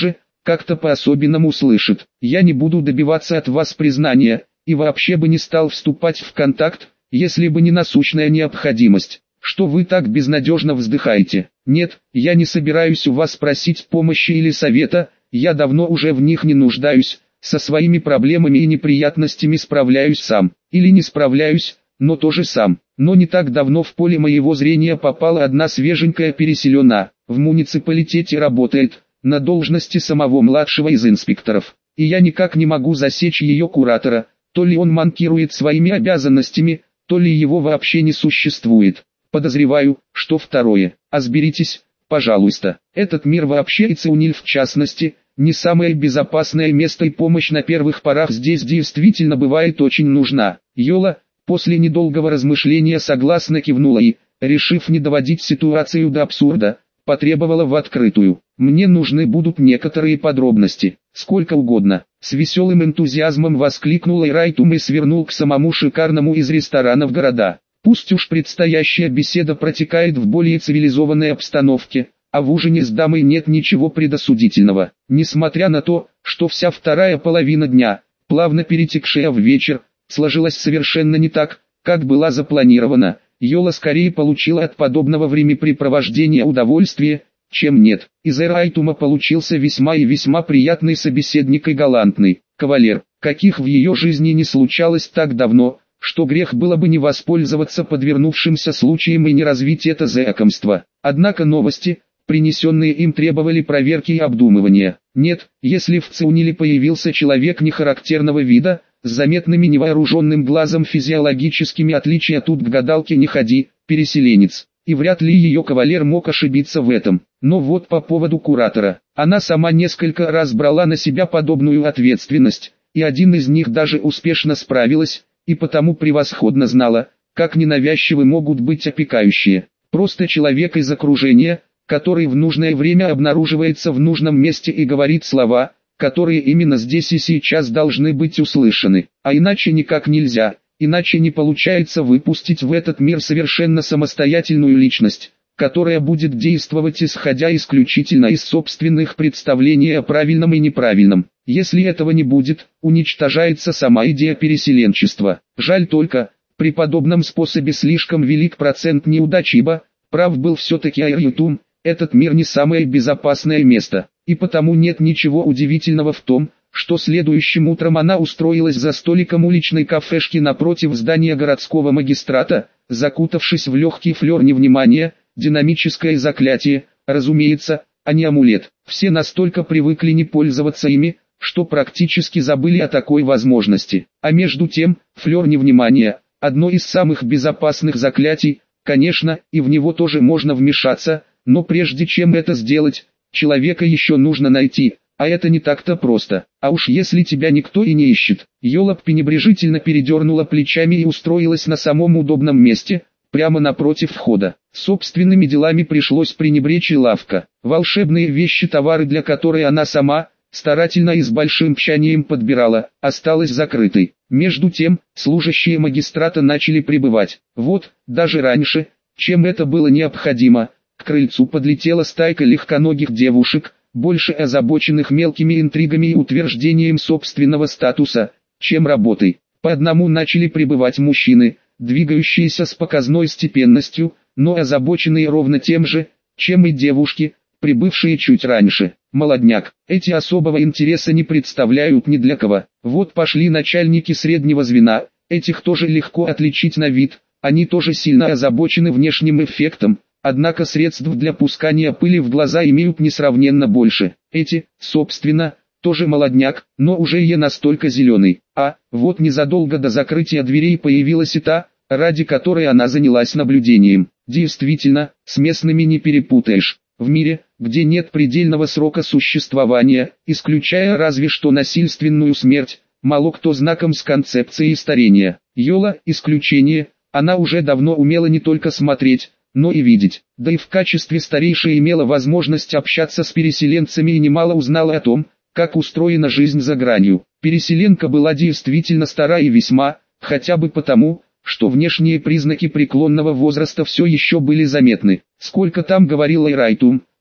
как-то по-особенному слышит. Я не буду добиваться от вас признания, и вообще бы не стал вступать в контакт, если бы не насущная необходимость. Что вы так безнадежно вздыхаете? Нет, я не собираюсь у вас просить помощи или совета, я давно уже в них не нуждаюсь, со своими проблемами и неприятностями справляюсь сам. Или не справляюсь, но тоже сам. Но не так давно в поле моего зрения попала одна свеженькая переселена, в муниципалитете работает, на должности самого младшего из инспекторов. И я никак не могу засечь ее куратора, то ли он манкирует своими обязанностями, то ли его вообще не существует. Подозреваю, что второе. А сберитесь, пожалуйста. Этот мир вообще и Цеуниль в частности, не самое безопасное место, и помощь на первых порах здесь действительно бывает очень нужна. Йола, после недолгого размышления согласно кивнула и, решив не доводить ситуацию до абсурда, потребовала в открытую. Мне нужны будут некоторые подробности, сколько угодно. С веселым энтузиазмом воскликнул Райтум и свернул к самому шикарному из ресторанов города. Пусть уж предстоящая беседа протекает в более цивилизованной обстановке, а в ужине с дамой нет ничего предосудительного. Несмотря на то, что вся вторая половина дня, плавно перетекшая в вечер, сложилась совершенно не так, как была запланирована, Йола скорее получила от подобного времяпрепровождения удовольствие, чем нет. Из Райтума получился весьма и весьма приятный собеседник и галантный кавалер, каких в ее жизни не случалось так давно, что грех было бы не воспользоваться подвернувшимся случаем и не развить это знакомство. Однако новости, принесенные им, требовали проверки и обдумывания. Нет, если в Цеуниле появился человек нехарактерного вида, с заметными невооруженным глазом физиологическими отличия, тут к гадалке не ходи, переселенец. И вряд ли ее кавалер мог ошибиться в этом. Но вот по поводу куратора. Она сама несколько раз брала на себя подобную ответственность, и один из них даже успешно справилась, и потому превосходно знала, как ненавязчивы могут быть опекающие. Просто человек из окружения, который в нужное время обнаруживается в нужном месте и говорит слова, которые именно здесь и сейчас должны быть услышаны. А иначе никак нельзя, иначе не получается выпустить в этот мир совершенно самостоятельную личность, которая будет действовать исходя исключительно из собственных представлений о правильном и неправильном. Если этого не будет, уничтожается сама идея переселенчества. Жаль только, при подобном способе слишком велик процент неудач, ибо, прав был все-таки Айрютум, этот мир не самое безопасное место, и потому нет ничего удивительного в том, что следующим утром она устроилась за столиком уличной кафешки напротив здания городского магистрата, закутавшись в легкий флер невнимания, динамическое заклятие, разумеется, а не амулет. Все настолько привыкли не пользоваться ими, что практически забыли о такой возможности. А между тем, флер невнимания – одно из самых безопасных заклятий, конечно, и в него тоже можно вмешаться, но прежде чем это сделать, человека еще нужно найти, а это не так-то просто. А уж если тебя никто и не ищет. Йола пренебрежительно передернула плечами и устроилась на самом удобном месте, прямо напротив входа. Собственными делами пришлось пренебречь, и лавка, волшебные вещи, товары для которой она сама, старательно и с большим тщанием подбирала, осталась закрытой. Между тем, служащие магистрата начали прибывать. Вот, даже раньше, чем это было необходимо, к крыльцу подлетела стайка легконогих девушек, больше озабоченных мелкими интригами и утверждением собственного статуса, чем работой. По одному начали прибывать мужчины, двигающиеся с показной степенностью, но озабоченные ровно тем же, чем и девушки, прибывшие чуть раньше. Молодняк, эти особого интереса не представляют ни для кого. Вот пошли начальники среднего звена, этих тоже легко отличить на вид, они тоже сильно озабочены внешним эффектом, однако средств для пускания пыли в глаза имеют несравненно больше. Эти, собственно, тоже молодняк, но уже не настолько зеленый. А, вот незадолго до закрытия дверей появилась и та, ради которой она занялась наблюдением. Действительно, с местными не перепутаешь. В мире, где нет предельного срока существования, исключая разве что насильственную смерть, мало кто знаком с концепцией старения. Йола – исключение, она уже давно умела не только смотреть, но и видеть. Да и в качестве старейшей имела возможность общаться с переселенцами и немало узнала о том, как устроена жизнь за гранью. Переселенка была действительно стара и весьма, хотя бы потому, что внешние признаки преклонного возраста все еще были заметны. Сколько там говорил Айрайтум,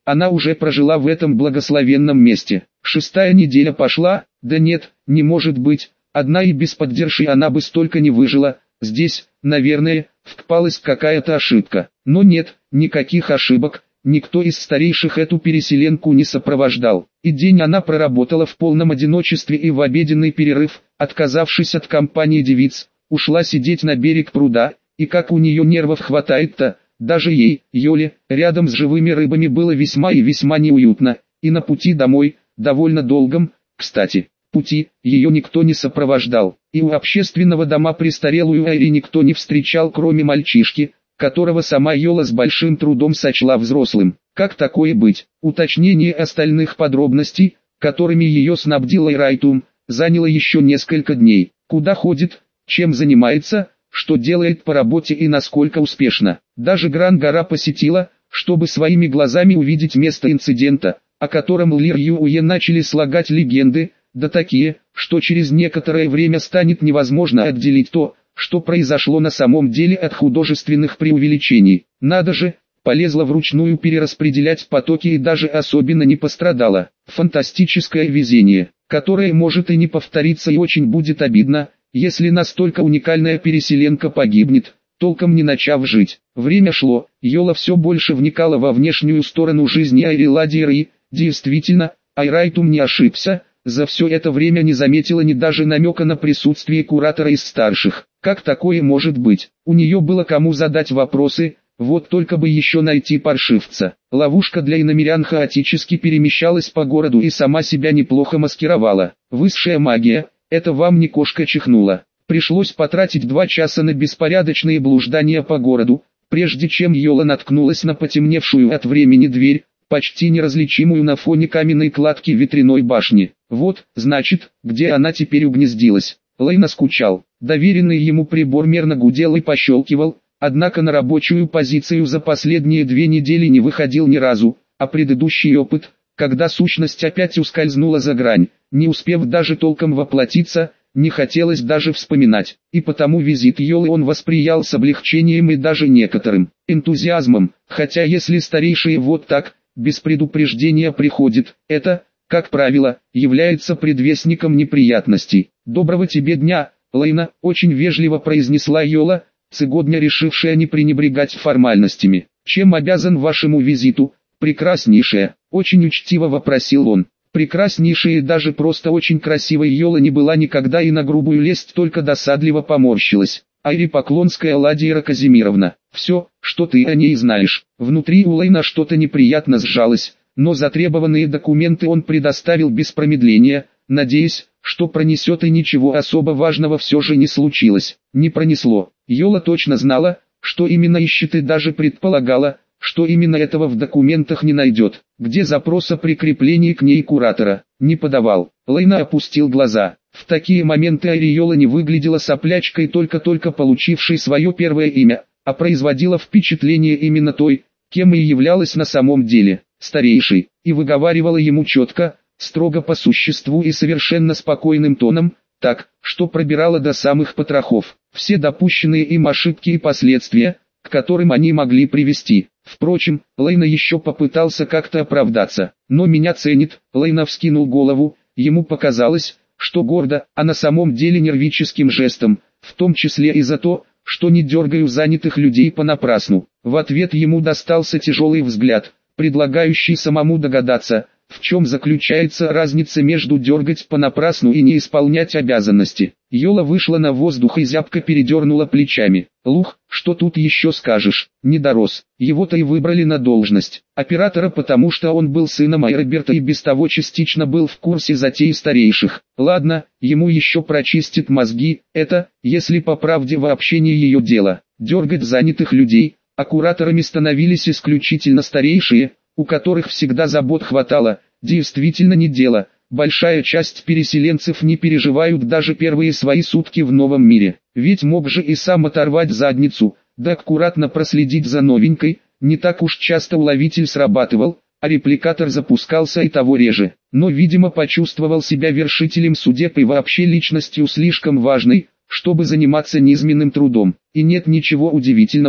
она уже прожила в этом благословенном месте. Шестая неделя пошла, да нет, не может быть, одна и без поддержки она бы столько не выжила. Здесь, наверное, впалась какая-то ошибка. Но нет, никаких ошибок, никто из старейших эту переселенку не сопровождал. И день она проработала в полном одиночестве и в обеденный перерыв, отказавшись от компании девиц, ушла сидеть на берег пруда, и как у нее нервов хватает-то, даже ей, Йоле, рядом с живыми рыбами было весьма и весьма неуютно, и на пути домой, довольно долгом, кстати, пути, ее никто не сопровождал, и у общественного дома престарелую Айри никто не встречал, кроме мальчишки, которого сама Йола с большим трудом сочла взрослым. Как такое быть? Уточнение остальных подробностей, которыми ее снабдил Айрайтум, заняло еще несколько дней. Куда ходит, чем занимается, что делает по работе и насколько успешно. Даже Гран-гора посетила, чтобы своими глазами увидеть место инцидента, о котором Лир Юуе начали слагать легенды, да такие, что через некоторое время станет невозможно отделить то, что произошло на самом деле, от художественных преувеличений. Надо же, полезла вручную перераспределять потоки и даже особенно не пострадала. Фантастическое везение, которое может и не повториться, и очень будет обидно, если настолько уникальная переселенка погибнет, толком не начав жить. Время шло, Йола все больше вникала во внешнюю сторону жизни Айри Ладиера и, действительно, Айрайтум не ошибся, за все это время не заметила ни даже намека на присутствие куратора из старших. Как такое может быть? У нее было кому задать вопросы, вот только бы еще найти паршивца. Ловушка для иномирян хаотически перемещалась по городу и сама себя неплохо маскировала. Высшая магия. Это вам не кошка чихнула. Пришлось потратить два часа на беспорядочные блуждания по городу, прежде чем Йола наткнулась на потемневшую от времени дверь, почти неразличимую на фоне каменной кладки ветряной башни. Вот, значит, где она теперь угнездилась. Лейна скучал. Доверенный ему прибор мерно гудел и пощелкивал, однако на рабочую позицию за последние две недели не выходил ни разу, а предыдущий опыт, когда сущность опять ускользнула за грань, не успев даже толком воплотиться, не хотелось даже вспоминать, и потому визит Йолы он восприял с облегчением и даже некоторым энтузиазмом, хотя если старейшие вот так, без предупреждения приходит, это, как правило, является предвестником неприятностей. «Доброго тебе дня, Лейна», — очень вежливо произнесла Йола, сегодня решившая не пренебрегать формальностями. «Чем обязан вашему визиту, прекраснейшая?» — очень учтиво вопросил он. Прекраснейшая и даже просто очень красивой Йола не была никогда и на грубую лесть только досадливо поморщилась. «Айри Поклонская Ладиера Казимировна, все, что ты о ней знаешь». Внутри у Лейна что-то неприятно сжалось, но затребованные документы он предоставил без промедления, надеясь, что пронесет, и ничего особо важного все же не случилось. Не пронесло. Йола точно знала, что именно ищет, и даже предполагала, что именно этого в документах не найдет. Где запрос о прикреплении к ней куратора? Не подавал. Лейна опустил глаза. В такие моменты Айри Йола не выглядела соплячкой, только-только получившей свое первое имя, а производила впечатление именно той, кем и являлась на самом деле, старейшей, и выговаривала ему четко, строго по существу и совершенно спокойным тоном, так, что пробирала до самых потрохов, все допущенные им ошибки и последствия, к которым они могли привести. Впрочем, Лейна еще попытался как-то оправдаться, но меня ценит. Лейна вскинул голову, ему показалось, что гордо, а на самом деле нервическим жестом, в том числе и за то, что не дергаю занятых людей понапрасну. В ответ ему достался тяжелый взгляд, предлагающий самому догадаться, в чем заключается разница между дергать понапрасну и не исполнять обязанности. Йола вышла на воздух и зябко передернула плечами. Лух, что тут еще скажешь, не дорос. Его-то и выбрали на должность оператора, потому что он был сыном Айрберта и без того частично был в курсе затей старейших. Ладно, ему еще прочистит мозги, это, если по правде, вообще не ее дело. Дергать занятых людей, а кураторами становились исключительно старейшие, у которых всегда забот хватало, действительно не дело. Большая часть переселенцев не переживают даже первые свои сутки в новом мире, ведь мог же и сам оторвать задницу, да аккуратно проследить за новенькой. Не так уж часто уловитель срабатывал, а репликатор запускался и того реже, но видимо почувствовал себя вершителем судеб и вообще личностью слишком важной, чтобы заниматься низменным трудом. И нет ничего удивительного,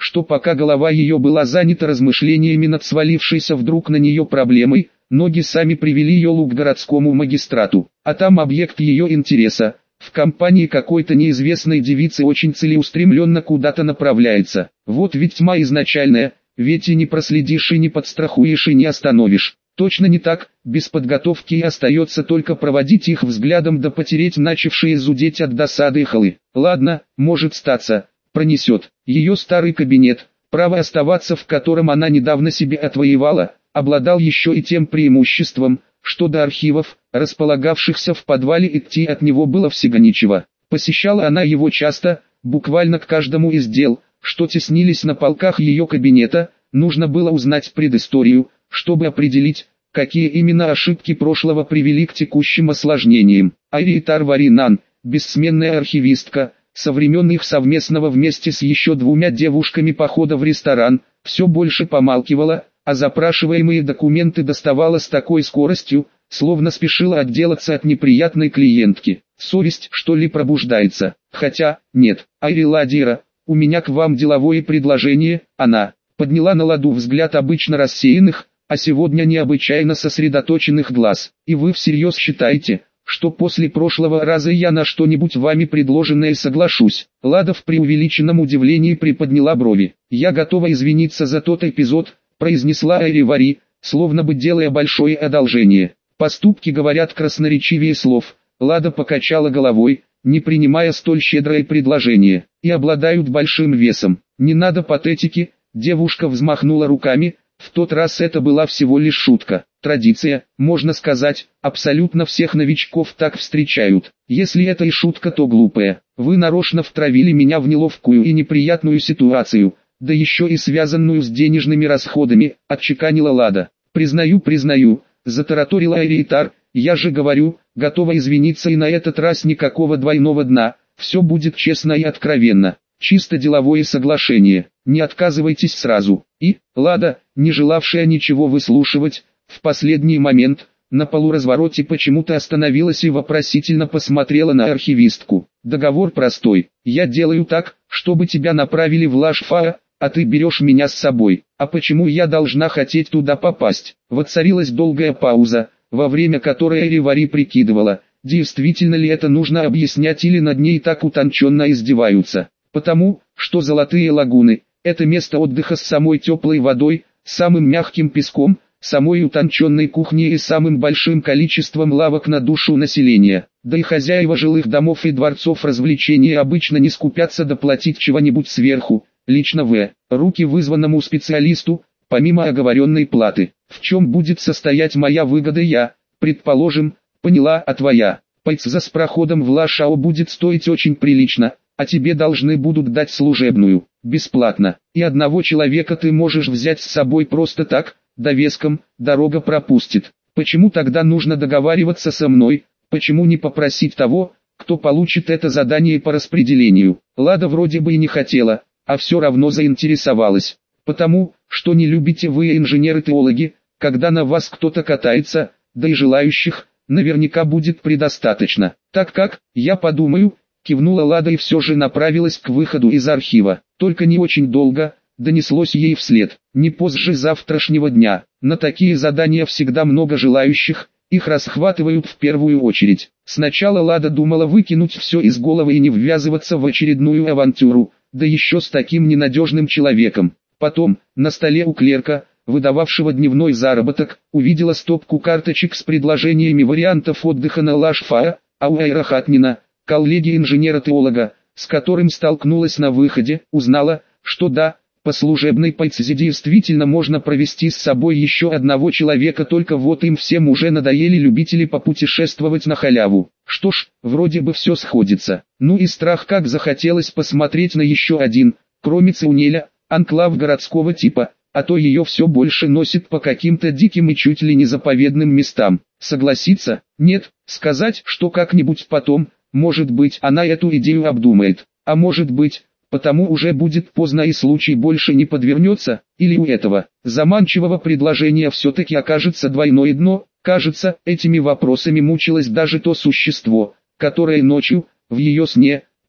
что пока голова ее была занята размышлениями над свалившейся вдруг на нее проблемой, ноги сами привели ее к городскому магистрату, а там объект ее интереса, в компании какой-то неизвестной девицы очень целеустремленно куда-то направляется. Вот ведь тьма изначальная, ведь и не проследишь и не подстрахуешь и не остановишь. Точно не так, без подготовки и остается только проводить их взглядом да потереть начавшие зудеть от досады ихолы. Ладно, может статься, пронесет. Ее старый кабинет, право оставаться в котором она недавно себе отвоевала, обладал еще и тем преимуществом, что до архивов, располагавшихся в подвале, идти от него было всего ничего. Посещала она его часто, буквально к каждому из дел, что теснились на полках ее кабинета, нужно было узнать предысторию, чтобы определить, какие именно ошибки прошлого привели к текущим осложнениям. Айритар Варинан, бессменная архивистка, со времен их совместного вместе с еще двумя девушками похода в ресторан, все больше помалкивала, а запрашиваемые документы доставала с такой скоростью, словно спешила отделаться от неприятной клиентки. Совесть, что ли, пробуждается? Хотя, нет, Айри Ладира, у меня к вам деловое предложение. Она подняла на ладу взгляд обычно рассеянных, а сегодня необычайно сосредоточенных глаз. И вы всерьез считаете, что после прошлого раза я на что-нибудь вами предложенное соглашусь? Лада в преувеличенном удивлении приподняла брови. Я готова извиниться за тот эпизод, произнесла Айри Вари, словно бы делая большое одолжение. Поступки говорят красноречивее слов. Лада покачала головой, не принимая столь щедрое предложение, и обладают большим весом. Не надо патетики, девушка взмахнула руками, в тот раз это была всего лишь шутка. Традиция, можно сказать, абсолютно всех новичков так встречают. Если это и шутка, то глупая. Вы нарочно втравили меня в неловкую и неприятную ситуацию, да еще и связанную с денежными расходами, отчеканила Лада. Признаю, признаю, затараторила Айритар, я же говорю, готова извиниться, и на этот раз никакого двойного дна, все будет честно и откровенно. Чисто деловое соглашение, не отказывайтесь сразу. И, Лада, не желавшая ничего выслушивать, в последний момент, на полуразвороте почему-то остановилась и вопросительно посмотрела на архивистку. Договор простой, я делаю так, чтобы тебя направили в Лашфа, а ты берешь меня с собой. А почему я должна хотеть туда попасть? Воцарилась долгая пауза, во время которой Айри Вари прикидывала, действительно ли это нужно объяснять или над ней так утонченно издеваются. Потому, что Золотые лагуны – это место отдыха с самой теплой водой, самым мягким песком, самой утонченной кухней и самым большим количеством лавок на душу населения. Да и хозяева жилых домов и дворцов развлечений обычно не скупятся доплатить чего-нибудь сверху, лично в руки вызванному специалисту, помимо оговоренной платы. В чем будет состоять моя выгода, я, предположим, поняла, а твоя? Пайца с проходом в Лашао будет стоить очень прилично, а тебе должны будут дать служебную, бесплатно. И одного человека ты можешь взять с собой просто так, довеском, дорога пропустит. Почему тогда нужно договариваться со мной, почему не попросить того, кто получит это задание по распределению? Лада вроде бы и не хотела, а все равно заинтересовалась. Потому, что не любите вы, инженеры-теологи, когда на вас кто-то катается, да и желающих, наверняка будет предостаточно. Так как, я подумаю, кивнула Лада и все же направилась к выходу из архива. Только не очень долго, донеслось ей вслед. Не позже завтрашнего дня. На такие задания всегда много желающих, их расхватывают в первую очередь. Сначала Лада думала выкинуть все из головы и не ввязываться в очередную авантюру, да еще с таким ненадежным человеком. Потом, на столе у клерка, выдававшего дневной заработок, увидела стопку карточек с предложениями вариантов отдыха на Лашфа, а у Айрахатнина, коллеги-инженера-теолога, с которым столкнулась на выходе, узнала, что да, по служебной пайце действительно можно провести с собой еще одного человека, только вот им всем уже надоели любители попутешествовать на халяву. Что ж, вроде бы все сходится. Ну и страх, как захотелось посмотреть на еще один, кроме Циунеля, анклав городского типа, а то ее все больше носит по каким-то диким и чуть ли не заповедным местам. Согласиться? Нет, сказать, что как-нибудь потом, может быть, она эту идею обдумает, а может быть, потому уже будет поздно и случай больше не подвернется, или у этого заманчивого предложения все-таки окажется двойное дно. Кажется, этими вопросами мучилось даже то существо, которое ночью, в ее сне,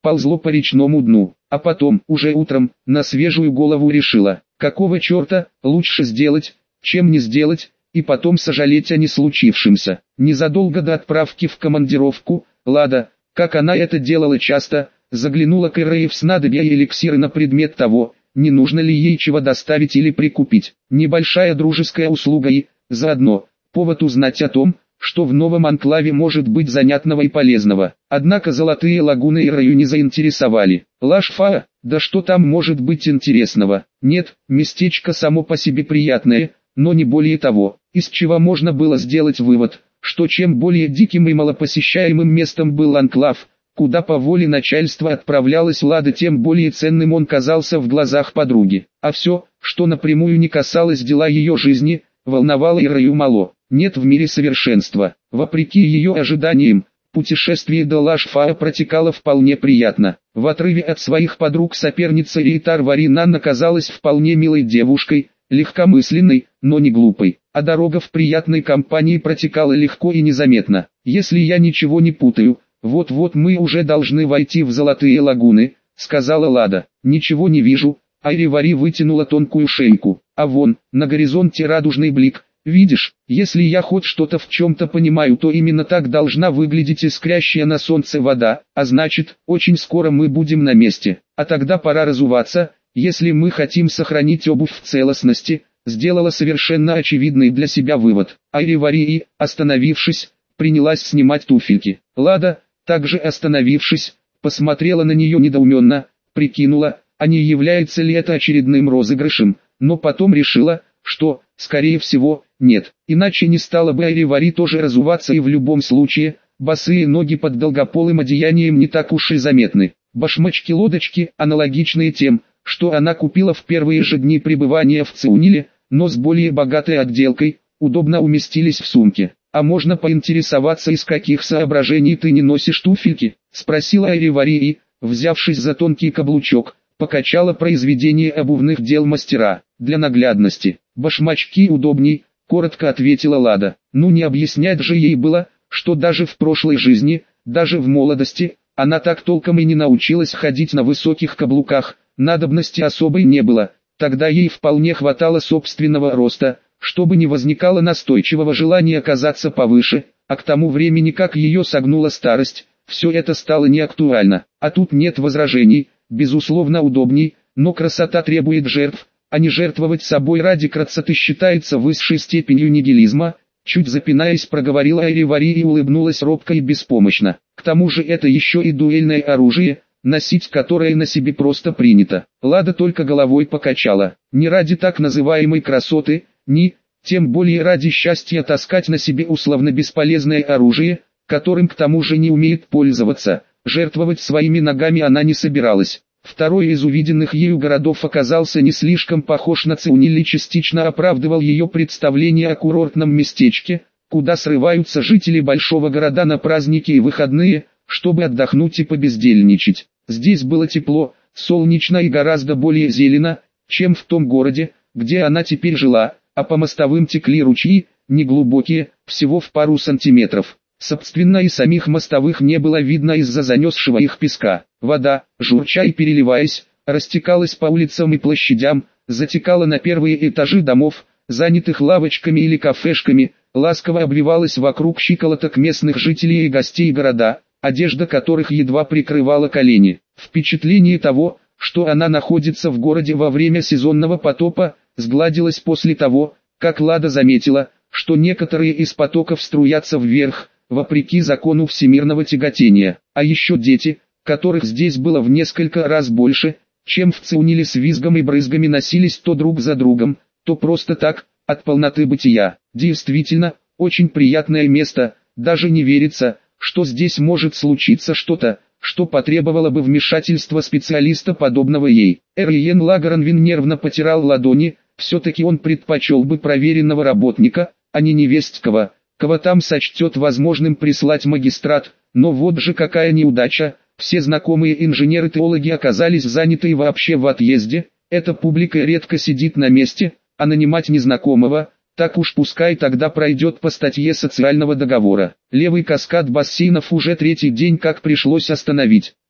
ползло по речному дну, а потом, уже утром, на свежую голову решила, какого черта, лучше сделать, чем не сделать, и потом сожалеть о не случившемся. Незадолго до отправки в командировку, Лада, как она это делала часто, заглянула к Ирее в снадобья и эликсиры на предмет того, не нужно ли ей чего доставить или прикупить. Небольшая дружеская услуга и, заодно, повод узнать о том, что в новом анклаве может быть занятного и полезного. Однако золотые лагуны Ираю не заинтересовали. Лашфа, да что там может быть интересного? Нет, местечко само по себе приятное, но не более того, из чего можно было сделать вывод, что чем более диким и малопосещаемым местом был анклав, куда по воле начальства отправлялась Лада, тем более ценным он казался в глазах подруги. А все, что напрямую не касалось дела ее жизни, волновало Ираю мало. Нет в мире совершенства. Вопреки ее ожиданиям, путешествие до Лашфаа протекало вполне приятно. В отрыве от своих подруг соперница Рейтар Варинан оказалась вполне милой девушкой, легкомысленной, но не глупой. А дорога в приятной компании протекала легко и незаметно. Если я ничего не путаю, вот-вот мы уже должны войти в золотые лагуны, сказала Лада. Ничего не вижу. Айривари вытянула тонкую шейку. А вон, на горизонте радужный блик. Видишь, если я хоть что-то в чем-то понимаю, то именно так должна выглядеть искрящая на солнце вода, а значит, очень скоро мы будем на месте. А тогда пора разуваться, если мы хотим сохранить обувь в целостности, сделала совершенно очевидный для себя вывод. Айривари, остановившись, принялась снимать туфельки. Лада, также остановившись, посмотрела на нее недоуменно, прикинула, а не является ли это очередным розыгрышем, но потом решила, что, скорее всего, нет. Иначе не стала бы Айривари тоже разуваться, и в любом случае, босые ноги под долгополым одеянием не так уж и заметны. Башмачки-лодочки, аналогичные тем, что она купила в первые же дни пребывания в Циуниле, но с более богатой отделкой, удобно уместились в сумке. «А можно поинтересоваться, из каких соображений ты не носишь туфельки?» — спросила Айривари и, взявшись за тонкий каблучок, покачала произведение обувных дел мастера. «Для наглядности. Башмачки удобней», — коротко ответила Лада. Ну не объяснять же ей было, что даже в прошлой жизни, даже в молодости, она так толком и не научилась ходить на высоких каблуках, надобности особой не было. Тогда ей вполне хватало собственного роста, чтобы не возникало настойчивого желания казаться повыше, а к тому времени, как ее согнула старость, все это стало неактуально. А тут нет возражений, безусловно удобней, но красота требует жертв, а не жертвовать собой ради красоты считается высшей степенью нигилизма. Чуть запинаясь, проговорила Айривари и улыбнулась робко и беспомощно. К тому же это еще и дуэльное оружие, носить которое на себе просто принято. Лада только головой покачала. Не ради так называемой красоты, ни, тем более ради счастья таскать на себе условно бесполезное оружие, которым к тому же не умеет пользоваться. Жертвовать своими ногами она не собиралась. Второй из увиденных ею городов оказался не слишком похож на Циуниль и частично оправдывал ее представление о курортном местечке, куда срываются жители большого города на праздники и выходные, чтобы отдохнуть и побездельничать. Здесь было тепло, солнечно и гораздо более зелено, чем в том городе, где она теперь жила, а по мостовым текли ручьи, неглубокие, всего в пару сантиметров. Собственно и самих мостовых не было видно из-за занесшего их песка. Вода, журча и переливаясь, растекалась по улицам и площадям, затекала на первые этажи домов, занятых лавочками или кафешками, ласково обвивалась вокруг щиколоток местных жителей и гостей города, одежда которых едва прикрывала колени. Впечатление того, что она находится в городе во время сезонного потопа, сгладилось после того, как Лада заметила, что некоторые из потоков струятся вверх, вопреки закону всемирного тяготения. А еще дети, которых здесь было в несколько раз больше, чем в Циуниле, с визгом и брызгами носились то друг за другом, то просто так, от полноты бытия. Действительно, очень приятное место, даже не верится, что здесь может случиться что-то, что потребовало бы вмешательства специалиста подобного ей. Эриен Лагаранвин нервно потирал ладони, все-таки он предпочел бы проверенного работника, а не невесткого, кого там сочтет возможным прислать магистрат. Но вот же какая неудача, все знакомые инженеры-теологи оказались заняты и вообще в отъезде, эта публика редко сидит на месте, а нанимать незнакомого, так уж пускай тогда пройдет по статье социального договора. Левый каскад бассейнов уже третий день как пришлось остановить.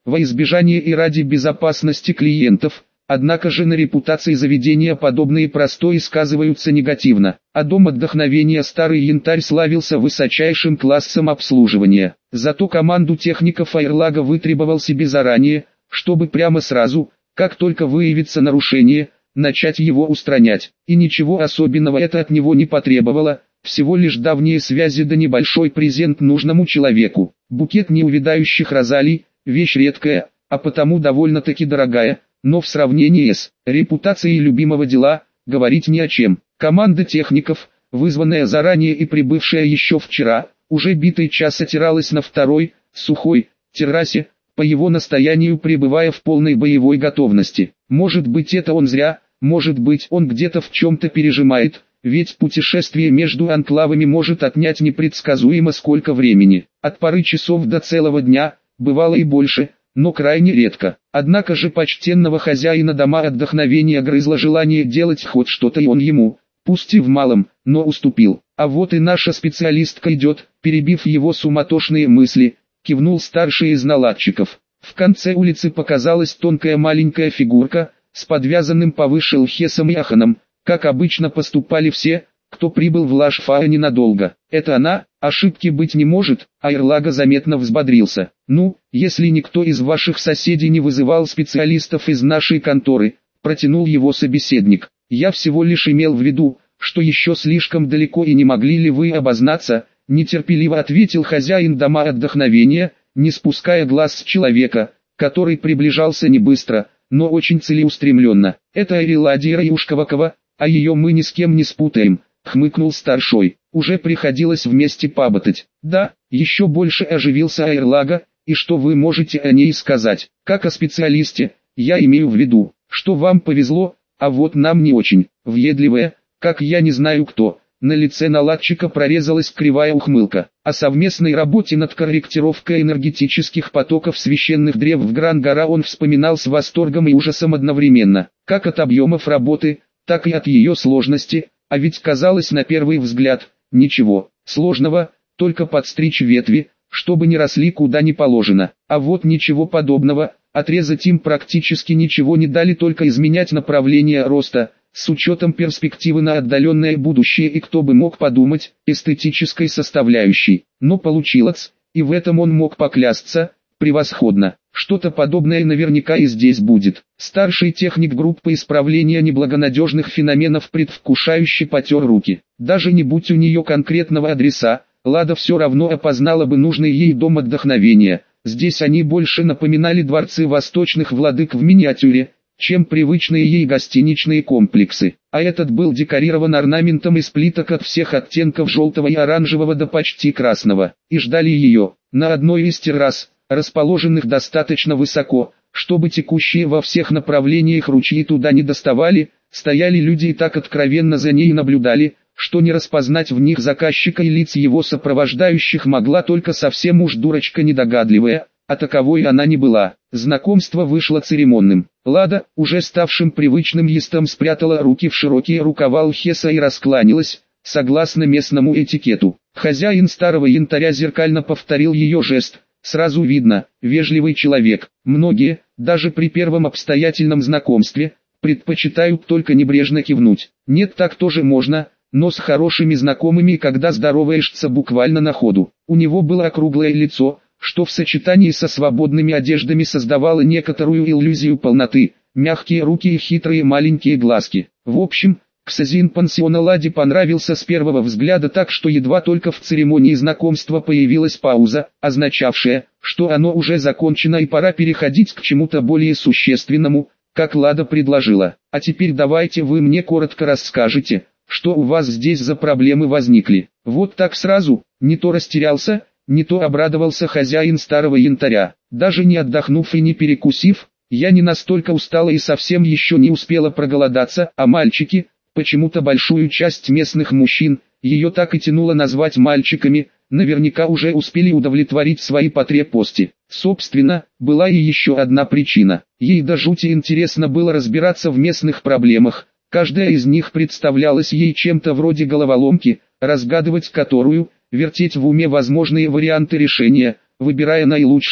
во избежание и ради безопасности клиентов. Однако же на репутации заведения подобные простои сказываются негативно, а дом отдохновения «Старый Янтарь» славился высочайшим классом обслуживания. Зато команду техников Аэрлага вытребовал себе заранее, чтобы прямо сразу, как только выявится нарушение, начать его устранять. И ничего особенного это от него не потребовало, всего лишь давние связи да небольшой презент нужному человеку. Букет неувядающих розалий – вещь редкая, а потому довольно-таки дорогая. Но в сравнении с репутацией любимого дела, говорить ни о чем. Команда техников, вызванная заранее и прибывшая еще вчера, уже битый час отиралась на второй, сухой, террасе, по его настоянию пребывая в полной боевой готовности. Может быть это он зря, может быть он где-то в чем-то пережимает, ведь путешествие между анклавами может отнять непредсказуемо сколько времени. От пары часов до целого дня, бывало и больше, но крайне редко. Однако же почтенного хозяина дома отдохновения грызло желание делать хоть что-то, и он ему, пусть и в малом, но уступил. А вот и наша специалистка идет, перебив его суматошные мысли, кивнул старший из наладчиков. В конце улицы показалась тонкая маленькая фигурка, с подвязанным повыше лхесом и аханом, как обычно поступали все, кто прибыл в Лашфаа ненадолго. Это она, ошибки быть не может. Аэрлага заметно взбодрился. Ну, если никто из ваших соседей не вызывал специалистов из нашей конторы, протянул его собеседник. Я всего лишь имел в виду, что еще слишком далеко и не могли ли вы обознаться, нетерпеливо ответил хозяин дома отдохновения, не спуская глаз с человека, который приближался не быстро, но очень целеустремленно. Это Ариладия Юшковакова, а ее мы ни с кем не спутаем. Хмыкнул старшой. Уже приходилось вместе поботать. Да, еще больше оживился Аэрлага, и что вы можете о ней сказать? Как о специалисте, я имею в виду, что вам повезло, а вот нам не очень. Въедливая, как я не знаю кто. На лице наладчика прорезалась кривая ухмылка. О совместной работе над корректировкой энергетических потоков священных древ в Гран-Гора он вспоминал с восторгом и ужасом одновременно. Как от объемов работы, так и от ее сложности. А ведь казалось на первый взгляд, ничего сложного, только подстричь ветви, чтобы не росли куда не положено. А вот ничего подобного, отрезать им практически ничего не дали, только изменять направление роста, с учетом перспективы на отдаленное будущее и, кто бы мог подумать, эстетической составляющей. Но получилось, и в этом он мог поклясться, превосходно. Что-то подобное наверняка и здесь будет. Старший техник группы исправления неблагонадежных феноменов предвкушающе потер руки. Даже не будь у нее конкретного адреса, Лада все равно опознала бы нужный ей дом отдохновения. Здесь они больше напоминали дворцы восточных владык в миниатюре, чем привычные ей гостиничные комплексы. А этот был декорирован орнаментом из плиток от всех оттенков желтого и оранжевого до почти красного. И ждали ее, на одной из террас, расположенных достаточно высоко, чтобы текущие во всех направлениях ручьи туда не доставали, стояли люди и так откровенно за ней наблюдали, что не распознать в них заказчика и лиц его сопровождающих могла только совсем уж дурочка недогадливая, а таковой она не была. Знакомство вышло церемонным. Лада, уже ставшим привычным естом, спрятала руки в широкие рукава лхеса и раскланялась, согласно местному этикету. Хозяин Старого Янтаря зеркально повторил ее жест. Сразу видно, вежливый человек. Многие, даже при первом обстоятельном знакомстве, предпочитают только небрежно кивнуть. Нет, так тоже можно, но с хорошими знакомыми, когда здороваешься буквально на ходу. У него было округлое лицо, что в сочетании со свободными одеждами создавало некоторую иллюзию полноты, мягкие руки и хитрые маленькие глазки. В общем, Ксазин пансиона Ладе понравился с первого взгляда так, что едва только в церемонии знакомства появилась пауза, означавшая, что оно уже закончено и пора переходить к чему-то более существенному, как Лада предложила. А теперь давайте вы мне коротко расскажете, что у вас здесь за проблемы возникли. Вот так сразу, не то растерялся, не то обрадовался хозяин Старого Янтаря. Даже не отдохнув и не перекусив, я не настолько устала и совсем еще не успела проголодаться, а мальчики... Почему-то большую часть местных мужчин, ее так и тянуло назвать мальчиками, наверняка уже успели удовлетворить свои потребности. Собственно, была и еще одна причина. Ей до жути интересно было разбираться в местных проблемах, каждая из них представлялась ей чем-то вроде головоломки, разгадывать которую, вертеть в уме возможные варианты решения, выбирая наилучшие,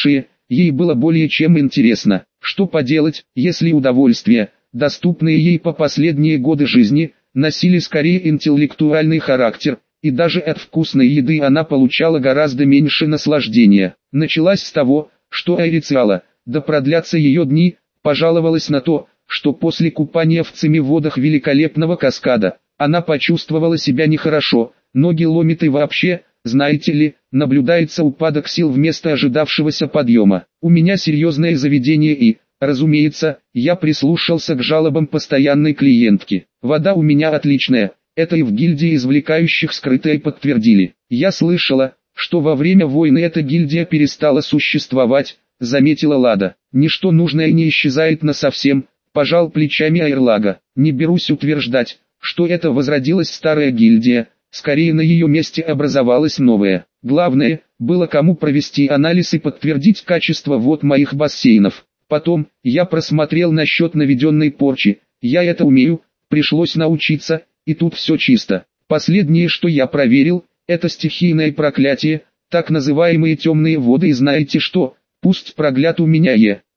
ей было более чем интересно. Что поделать, если удовольствия, доступные ей по последние годы жизни, носили скорее интеллектуальный характер, и даже от вкусной еды она получала гораздо меньше наслаждения. Началась с того, что Айрициала, да продлятся ее дни, пожаловалась на то, что после купания в цими водах великолепного каскада, она почувствовала себя нехорошо, ноги ломит и вообще, знаете ли, наблюдается упадок сил вместо ожидавшегося подъема. У меня серьезное заведение и, разумеется, я прислушался к жалобам постоянной клиентки. Вода у меня отличная, это и в гильдии извлекающих скрытое подтвердили. Я слышала, что во время войны эта гильдия перестала существовать, заметила Лада. Ничто нужное не исчезает насовсем, пожал плечами Айрлага. Не берусь утверждать, что это возродилась старая гильдия, скорее на ее месте образовалась новая. Главное, было кому провести анализ и подтвердить качество вод моих бассейнов. Потом, я просмотрел насчет наведенной порчи, я это умею, пришлось научиться, и тут все чисто. Последнее, что я проверил, это стихийное проклятие, так называемые темные воды, и знаете что, пусть проклят у меня е.